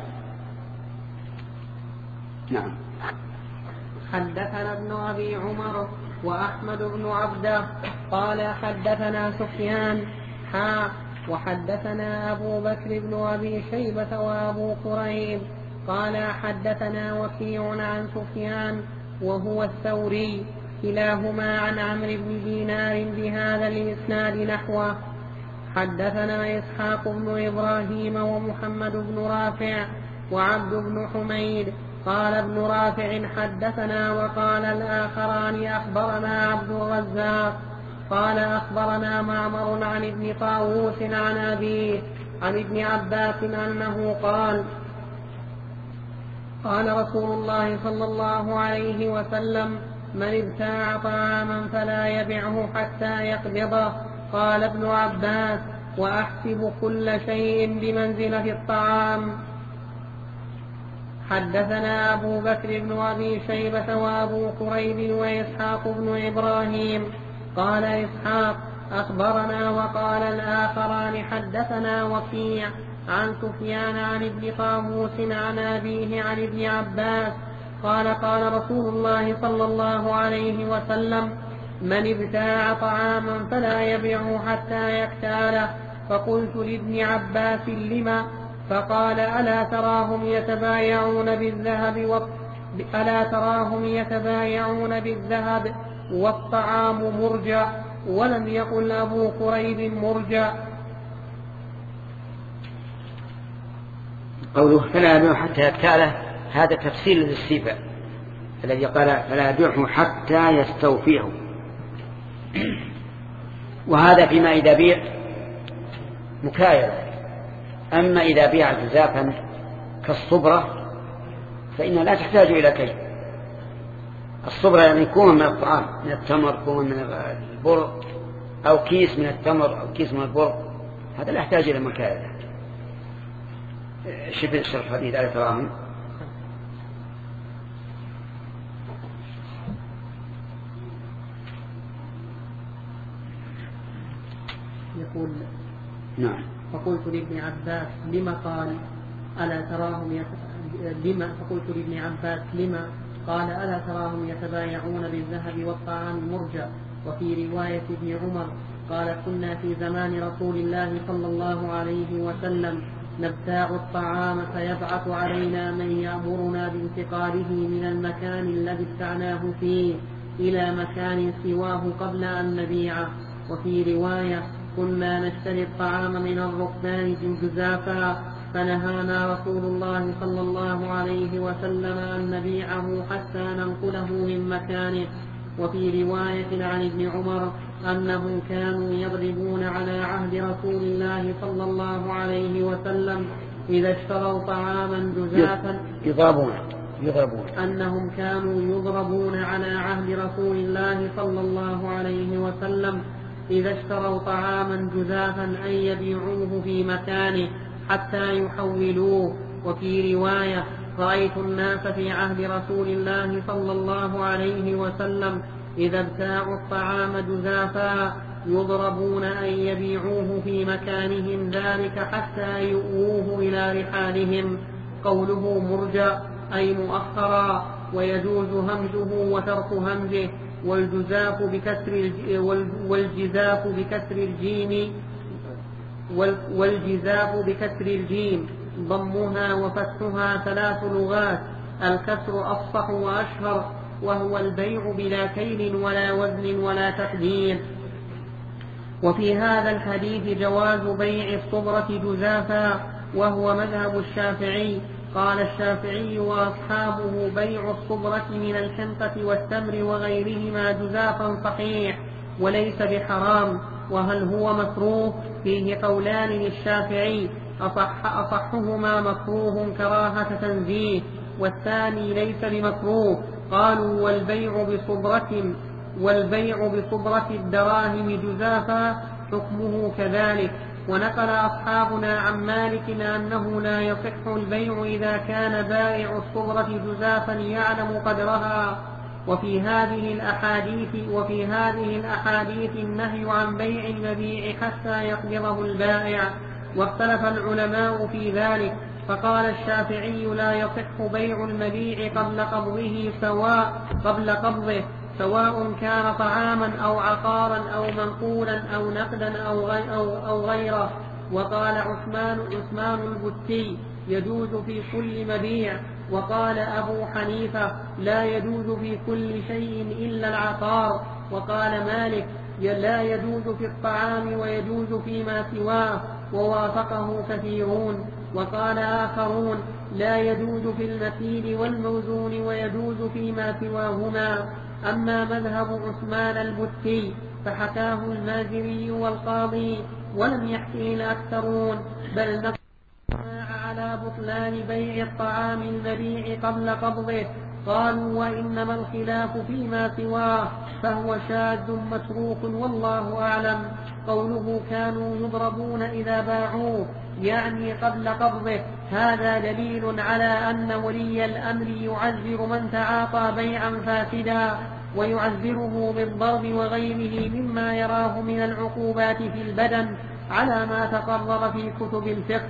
Speaker 2: نعم.
Speaker 1: حدثنا ابن أبي عمر وأحمد بن عبده قال حدثنا سفيان وحدثنا أبو بكر بن أبي شيبة وأبو كريب قال حدثنا وكيع عن سفيان وهو الثوري كلاهما عن عمرو بن دينار بهذا الإسناد نحوه. حدثنا إسحاق بن إبراهيم ومحمد بن رافع وعبد بن حميد قال ابن رافع حدثنا وقال الآخران أخبرنا عبد الرزاق قال أخبرنا معمر عن ابن طاووس عن أبيه عن ابن عباس أنه قال رسول الله صلى الله عليه وسلم من ابتاع طعاما فلا يبعه حتى يقبضه. قال ابن عباس وأحسب كل شيء بمنزلة الطعام. حدثنا أبو بكر بن أبي شيبة وأبو كريب وإسحاق بن إبراهيم قال إسحاق أخبرنا وقال الآخران حدثنا وكيع عن سفيان عن ابن طاووس عن أبيه عن ابن عباس قال قال رسول الله صلى الله عليه وسلم من ابتاع طعاما فلا يبيعه حتى يكتاله. فقلت لابن عباس لما؟ فقال ألا تراهم يتبايعون بالذهب والطعام مرجع. ولم يقل أبو كريب مرجع.
Speaker 2: قوله فلا يبيعه حتى يكتاله هذا تفسير للصفة الذي قال فلا يبيعه حتى يستوفيه، وهذا فيما إذا بيع مكايرة. أما إذا بيع جزافا كالصبرة فإنها لا تحتاج إلى كي. الصبرة يعني كوم من الطعام، من التمر، كوم من البر، أو كيس من التمر أو كيس من البر، هذا لا يحتاج إلى مكايرة. شبه الشرح الحديث على تراهم.
Speaker 1: يقول
Speaker 2: نعم.
Speaker 1: فقلت لابن عباس لما قال ألا تراهم فقلت لابن عباس لما قال ألا تراهم يتبايعون بالذهب والطعام مرجع. وفي رواية ابن عمر قال كنا في زمان رسول الله صلى الله عليه وسلم نبتاع الطعام فيبعث علينا من يأمرنا بانتقاله من المكان الذي ابتعناه فيه إلى مكان سواه قبل أن نبيعه. وفي رواية كنا نشتري الطعام من الركبان جزافا فنهانا رسول الله صلى الله عليه وسلم أن نبيعه حتى ننقله من مكانه. وفي رواية عن ابن عمر أنهم كانوا يضربون على عهد رسول الله صلى الله عليه وسلم إذا اشتروا طعاما جزافا أنهم كانوا يضربون على عهد رسول الله صلى الله عليه وسلم إذا اشتروا طعاما جزافا أن يبيعوه في مكانه حتى يحولوه. وفي رواية رأيت الناس في عهد رسول الله صلى الله عليه وسلم إذا ابتاعوا الطعام جزافا يضربون أن يبيعوه في مكانهم ذلك حتى يؤوه إلى رحالهم. قوله مرجع أي مؤخرا، ويجوز همزه وترك همزه، والجزاف بكسر الجيم ضمها وفتحها 3 لغات، الكسر أفصح وأشهر، وهو البيع بلا كيل ولا وزن ولا تقدير. وفي هذا الحديث جواز بيع الصبرة جزافا، وهو مذهب الشافعي. قال الشافعي وأصحابه بيع الصبرة من الحنطة والتمر وغيرهما جزافا صحيح وليس بحرام. وهل هو مكروه؟ فيه قولان للشافعي، أصحهما مكروه كراهة تنزيه، والثاني ليس بمكروه. قالوا والبيع بصبرة الدراهم جزافا حكمه كذلك، ونقل أصحابنا عن مالك أنه لا يصح البيع إذا كان بائع الصبرة جزافا يعلم قدرها. وفي هذه الأحاديث النهي عن بيع المبيع حتى يقبضه البائع. واختلف العلماء في ذلك، فقال الشافعي لا يصح بيع المبيع قبل قبضه سواء كان طعاما أو عقارا أو منقولا أو نقدا أو غيره. وقال عثمان البتي يجوز في كل مبيع. وقال أبو حنيفة لا يجوز في كل شيء إلا العقار. وقال مالك لا يجوز في الطعام ويجوز فيما سواه، ووافقه كثيرون. وقال آخرون لا يجوز في المكيل والموزون ويجوز فيما سواهما. أما مذهب عثمان البتي فحكاه المازري والقاضي ولم يحكيه الأكثرون، بل نقل على بطلان بيع الطعام المبيع قبل قبضه. قالوا وإنما الخلاف فيما سواه فهو شاذ متروك والله أعلم. قوله كانوا يضربون إذا باعوه يعني قبل قبضه، هذا دليل على أن ولي الأمر يعذر من تعاطى بيعا فاسدا، ويعذره بالضرب وغيره مما يراه من العقوبات في البدن على ما تقرر في كتب الفقه.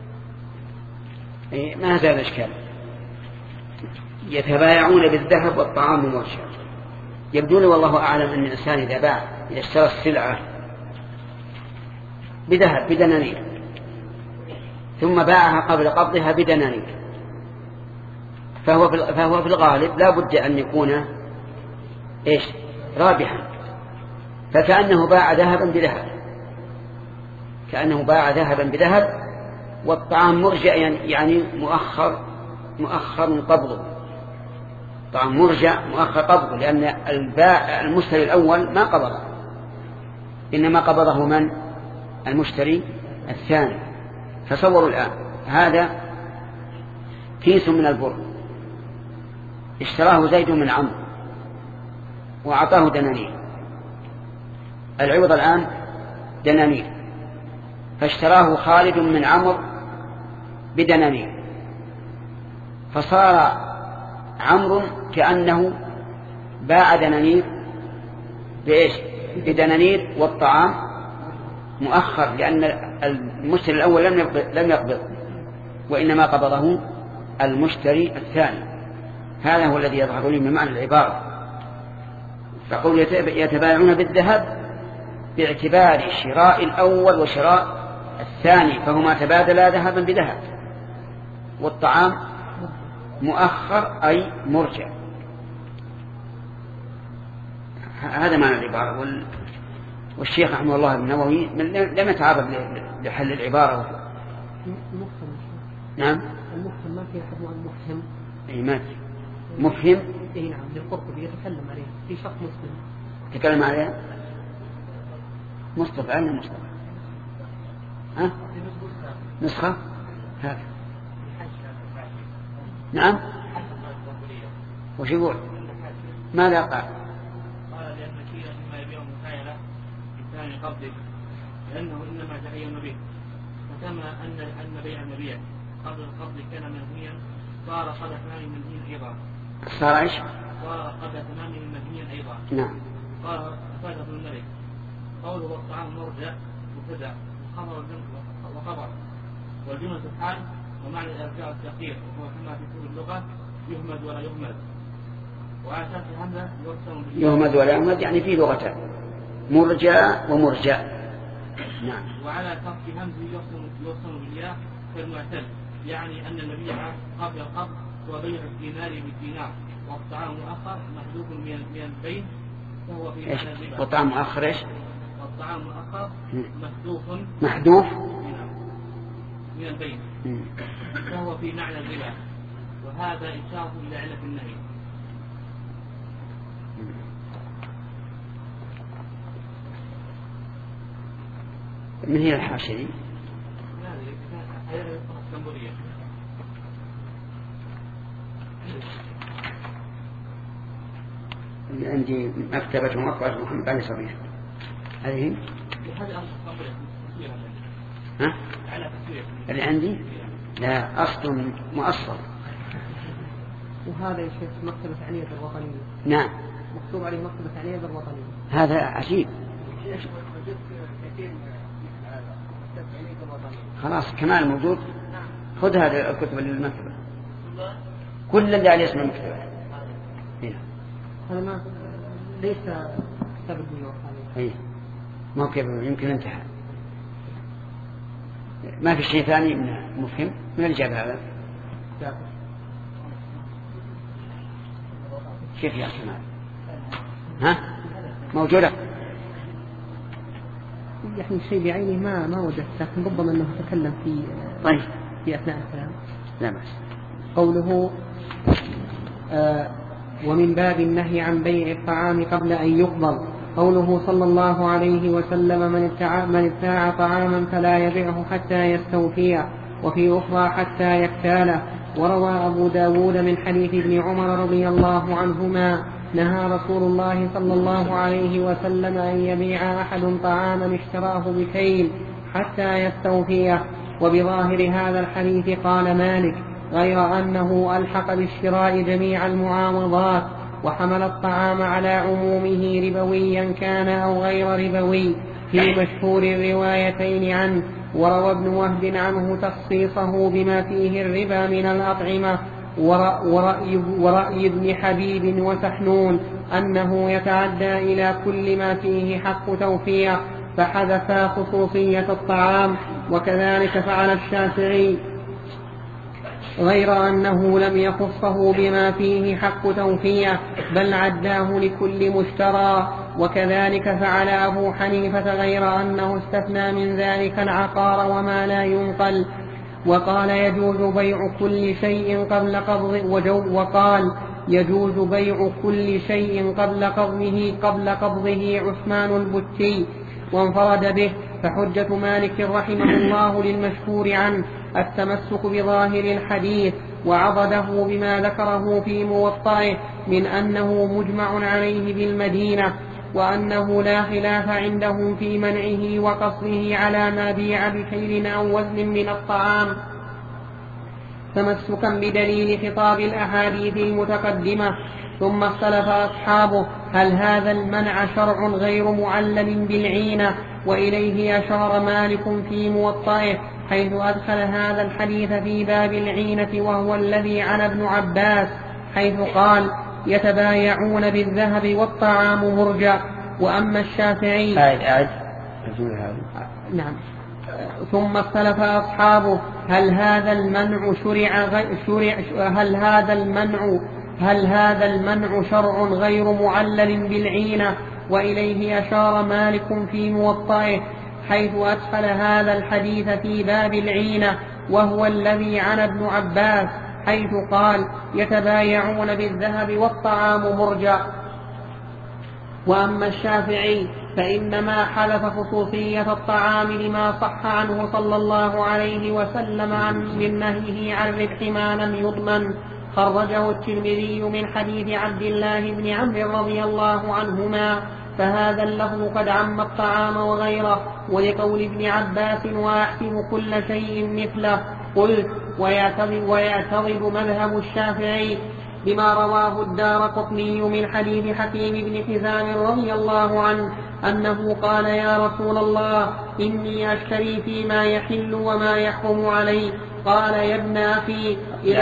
Speaker 2: ما زال الإشكال. يتبايعون بالذهب والطعام مرجع. يبدو لي والله أعلم أن الإنسان إذا اشترى السلعة بذهب بدنانير ثم باعها قبل قبضها بدنانير، فهو في الغالب لا بد أن يكون رابحا، فكأنه باع ذهبا بذهب، والطعام مرجع يعني مؤخر قبضه. طعام مرجع مؤخر قبضه، لأن المشتري الأول ما قبضه، إنما قبضه من؟ المشتري الثاني. فصوروا الآن هذا كيس من البر اشتراه زيد من عمرو وأعطاه دنانير، العوض الآن دنانير، فاشتراه خالد من عمرو بدنانير، فصار عمرو كأنه باع دنانير بدنانير والطعام مؤخر، لأن المشتري الأول لم يقبض وإنما قبضه المشتري الثاني. هذا هو الذي يظهر لي من معنى العبارة. فقول يتبايعون بالذهب باعتبار شراء الأول وشراء الثاني، فهما تبادلا ذهبا بذهب، والطعام مؤخر أي مرجع. هذا معنى العبارة. والشيخ رحمه الله بن النووي لم يتعرض لحل العبارة. نعم
Speaker 1: المفهم ما في أحد المفهم.
Speaker 2: أي ما في مفهم.
Speaker 1: أي نعم للقرطبي يتكلم عليه في شخص مسلم
Speaker 2: تكلم عليه مصطفى. أين مصطفى؟ نسخة هذا. نعم وش يقول؟ ماذا قال؟
Speaker 5: قال لأن كيلا مما يبيع مكايلة بثاني قبضه، لأنه إنما تعين به. فكما أن بيع المبيع قبل القبض كان منهيا، صار قبل تمام منهيا أيضا.
Speaker 2: صار ايش؟
Speaker 5: صار قبل تمام منهيا أيضا.
Speaker 2: نعم.
Speaker 5: قال أفاده الملك قوله والطعام مرجع مبتدأ خبر وخبر، والجملة حال، ومعنى الإرجاع التأخير، وهو كما في كل اللغة يهمد ولا يهمد. وعلى أساس همزة
Speaker 2: يهمد ولا يهمد يعني في لغتان مرجع ومرجع. نعم.
Speaker 5: وعلى كف همزه يوصل بالياء كالمعتل، يعني أن المبيع قبل القبض هو بيع الدينار بالدينار، والطعام مؤخر محذوف من البين فهو في معنى الربا.
Speaker 2: والطعام مؤخر ايش؟
Speaker 5: والطعام مؤخر
Speaker 2: محذوف
Speaker 5: من البين فهو في معنى الربا، وهذا إشارة إلى علة النهي.
Speaker 2: من هي الحاشية دي؟ عندي مكتبة ومطبعة محمد علي صبيح. هذه ها؟ اللي عندي لا أصل مؤصل.
Speaker 1: وهذا يا شيخ مكتبة عنية الوطنية.
Speaker 2: نعم
Speaker 1: مكتوب عليه مكتبة عنية الوطنية.
Speaker 2: هذا عجيب. خلاص كمال موجود. خذ هذه الكتب للمكتبة كل اللي عليه اسم المكتبة.
Speaker 1: هذا ما ليس كتاب البيوع.
Speaker 2: اي ما كيف يمكن انتهى. ما في شيء ثاني مفهم من الإجابة هذا. كيف يا كمال؟ ها موجودة
Speaker 1: يعني شيء بعينه ما وجدت، لكن ربما أنه تكلم في أثناء الكلام.
Speaker 2: لا بأس.
Speaker 1: قوله ومن باب النهي عن بيع الطعام قبل أن يقبض قوله صلى الله عليه وسلم من ابتاع طعاما فلا يبيعه حتى يستوفيه، وفي أخرى حتى يكتاله. وروى أبو داود من حديث ابن عمر رضي الله عنهما نهى رسول الله صلى الله عليه وسلم أن يبيع أحد طعاما اشتراه بكيل حتى يستوفيه. وبظاهر هذا الحديث قال مالك غير أنه ألحق بالشراء جميع المعاوضات وحمل الطعام على عمومه ربويا كان أو غير ربوي في مشهور الروايتين عنه. وروى ابن وهب عنه تخصيصه بما فيه الربا من الأطعمة. ورأي ابن حبيب وسحنون أنه يتعدى إلى كل ما فيه حق توفية فحذف خصوصية الطعام، وكذلك فعل الشافعي غير أنه لم يخصه بما فيه حق توفية بل عداه لكل مشترى. وكذلك فعل أبو حنيفة غير أنه استثنى من ذلك العقار وما لا ينقل. وقال يجوز بيع كل شيء قبل قبل قبضه عثمان البتي وانفرد به. فحجة مالك رحمه الله للمشهور عنه التمسك بظاهر الحديث، وعضده بما ذكره في موطئه من أنه مجمع عليه بالمدينة، وأنه لا خلاف عندهم في منعه وقصره على ما بيع بكيل أو وزن من الطعام، تمسكا بدليل خطاب الأحاديث المتقدمة. ثم اختلف أصحابه هل هذا المنع شرع غير معلل بالعينة، وإليه أشار مالك في موطئه حيث أدخل هذا الحديث في باب العينة، وهو الذي عن ابن عباس حيث قال يتبايعون بالذهب والطعام مرجع. وأما الشافعي نعم. ثم اختلف أصحابه هل هذا المنع شرع غير معلل بالعينة، وإليه أشار مالك في موطئه حيث أدخل هذا الحديث في باب العينة، وهو الذي عن ابن عباس حيث قال يتبايعون بالذهب والطعام مرجع. وأما الشافعي فإنما حلف خصوصية الطعام لما صح عنه صلى الله عليه وسلم من نهيه عن ربح ما لم يضمن. خرجه الترمذي من حديث عبد الله بن عمرو رضي الله عنهما، فهذا اللفظ قد عم الطعام وغيره. ولقول ابن عباس وأحسب كل شيء مثله قلت ويعتضد مذهب الشافعي بما رواه الدارقطني من حديث حكيم بن حزام رضي الله عنه أنه قال يا رسول الله إني أشتري فيما يحل وما يحرم علي. قال يا ابن أخي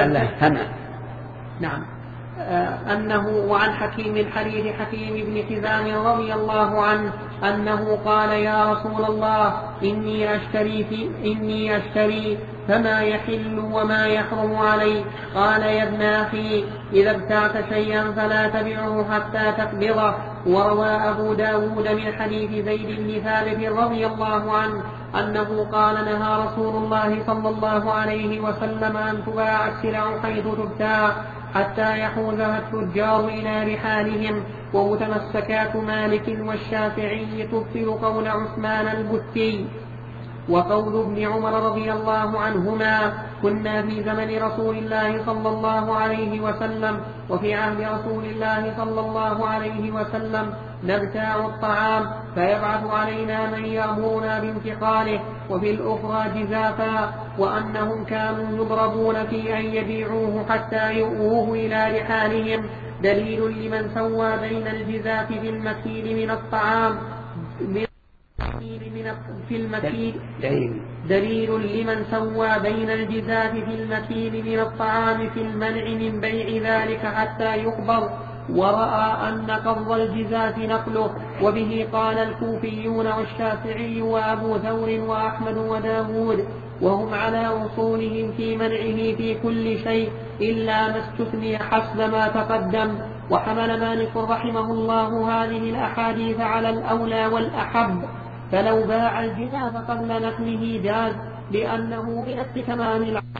Speaker 1: نعم أنه وعن حكيم حديث حكيم بن حزام رضي الله عنه أنه قال يا رسول الله إني أشتري فما يحل وما يحرم علي. قال يا ابن أخي إذا ابتعت شيئا فلا تبعه حتى تقبضه. وروى أبو داود من حديث زيد بن ثابت رضي الله عنه أنه قال نهى رسول الله صلى الله عليه وسلم أن تباع السلع حيث تبتاع حتى يحوزها التجار إلى رحالهم. ومتمسكات مالك والشافعي تبطل قول عثمان البتي. وقول ابن عمر رضي الله عنهما كنا في زمن رسول الله صلى الله عليه وسلم وفي عهد رسول الله صلى الله عليه وسلم نبتاع الطعام فيبعث علينا من يأمرنا بانتقاله، وفي الأخرى جزافا، وأنهم كانوا يضربون في أن يبيعوه حتى يؤوه إلى رحالهم، دليل لمن سوى بين الجزاف في المكيل من الطعام دليل لمن سوى بين الجزاف في المكيل من الطعام في المنع من بيع ذلك حتى يقبض، ورأى أن قبض الجزاف نقله، وبه قال الكوفيون والشافعي وأبو ثور وأحمد وداود، وهم على أصولهم في منعه في كل شيء إلا ما استثني حسب ما تقدم. وحمل مالك رحمه الله هذه الأحاديث على الأولى والأحب، فلو باع الجزاف قبل نقله جاز، لأنه بأس تمام العقد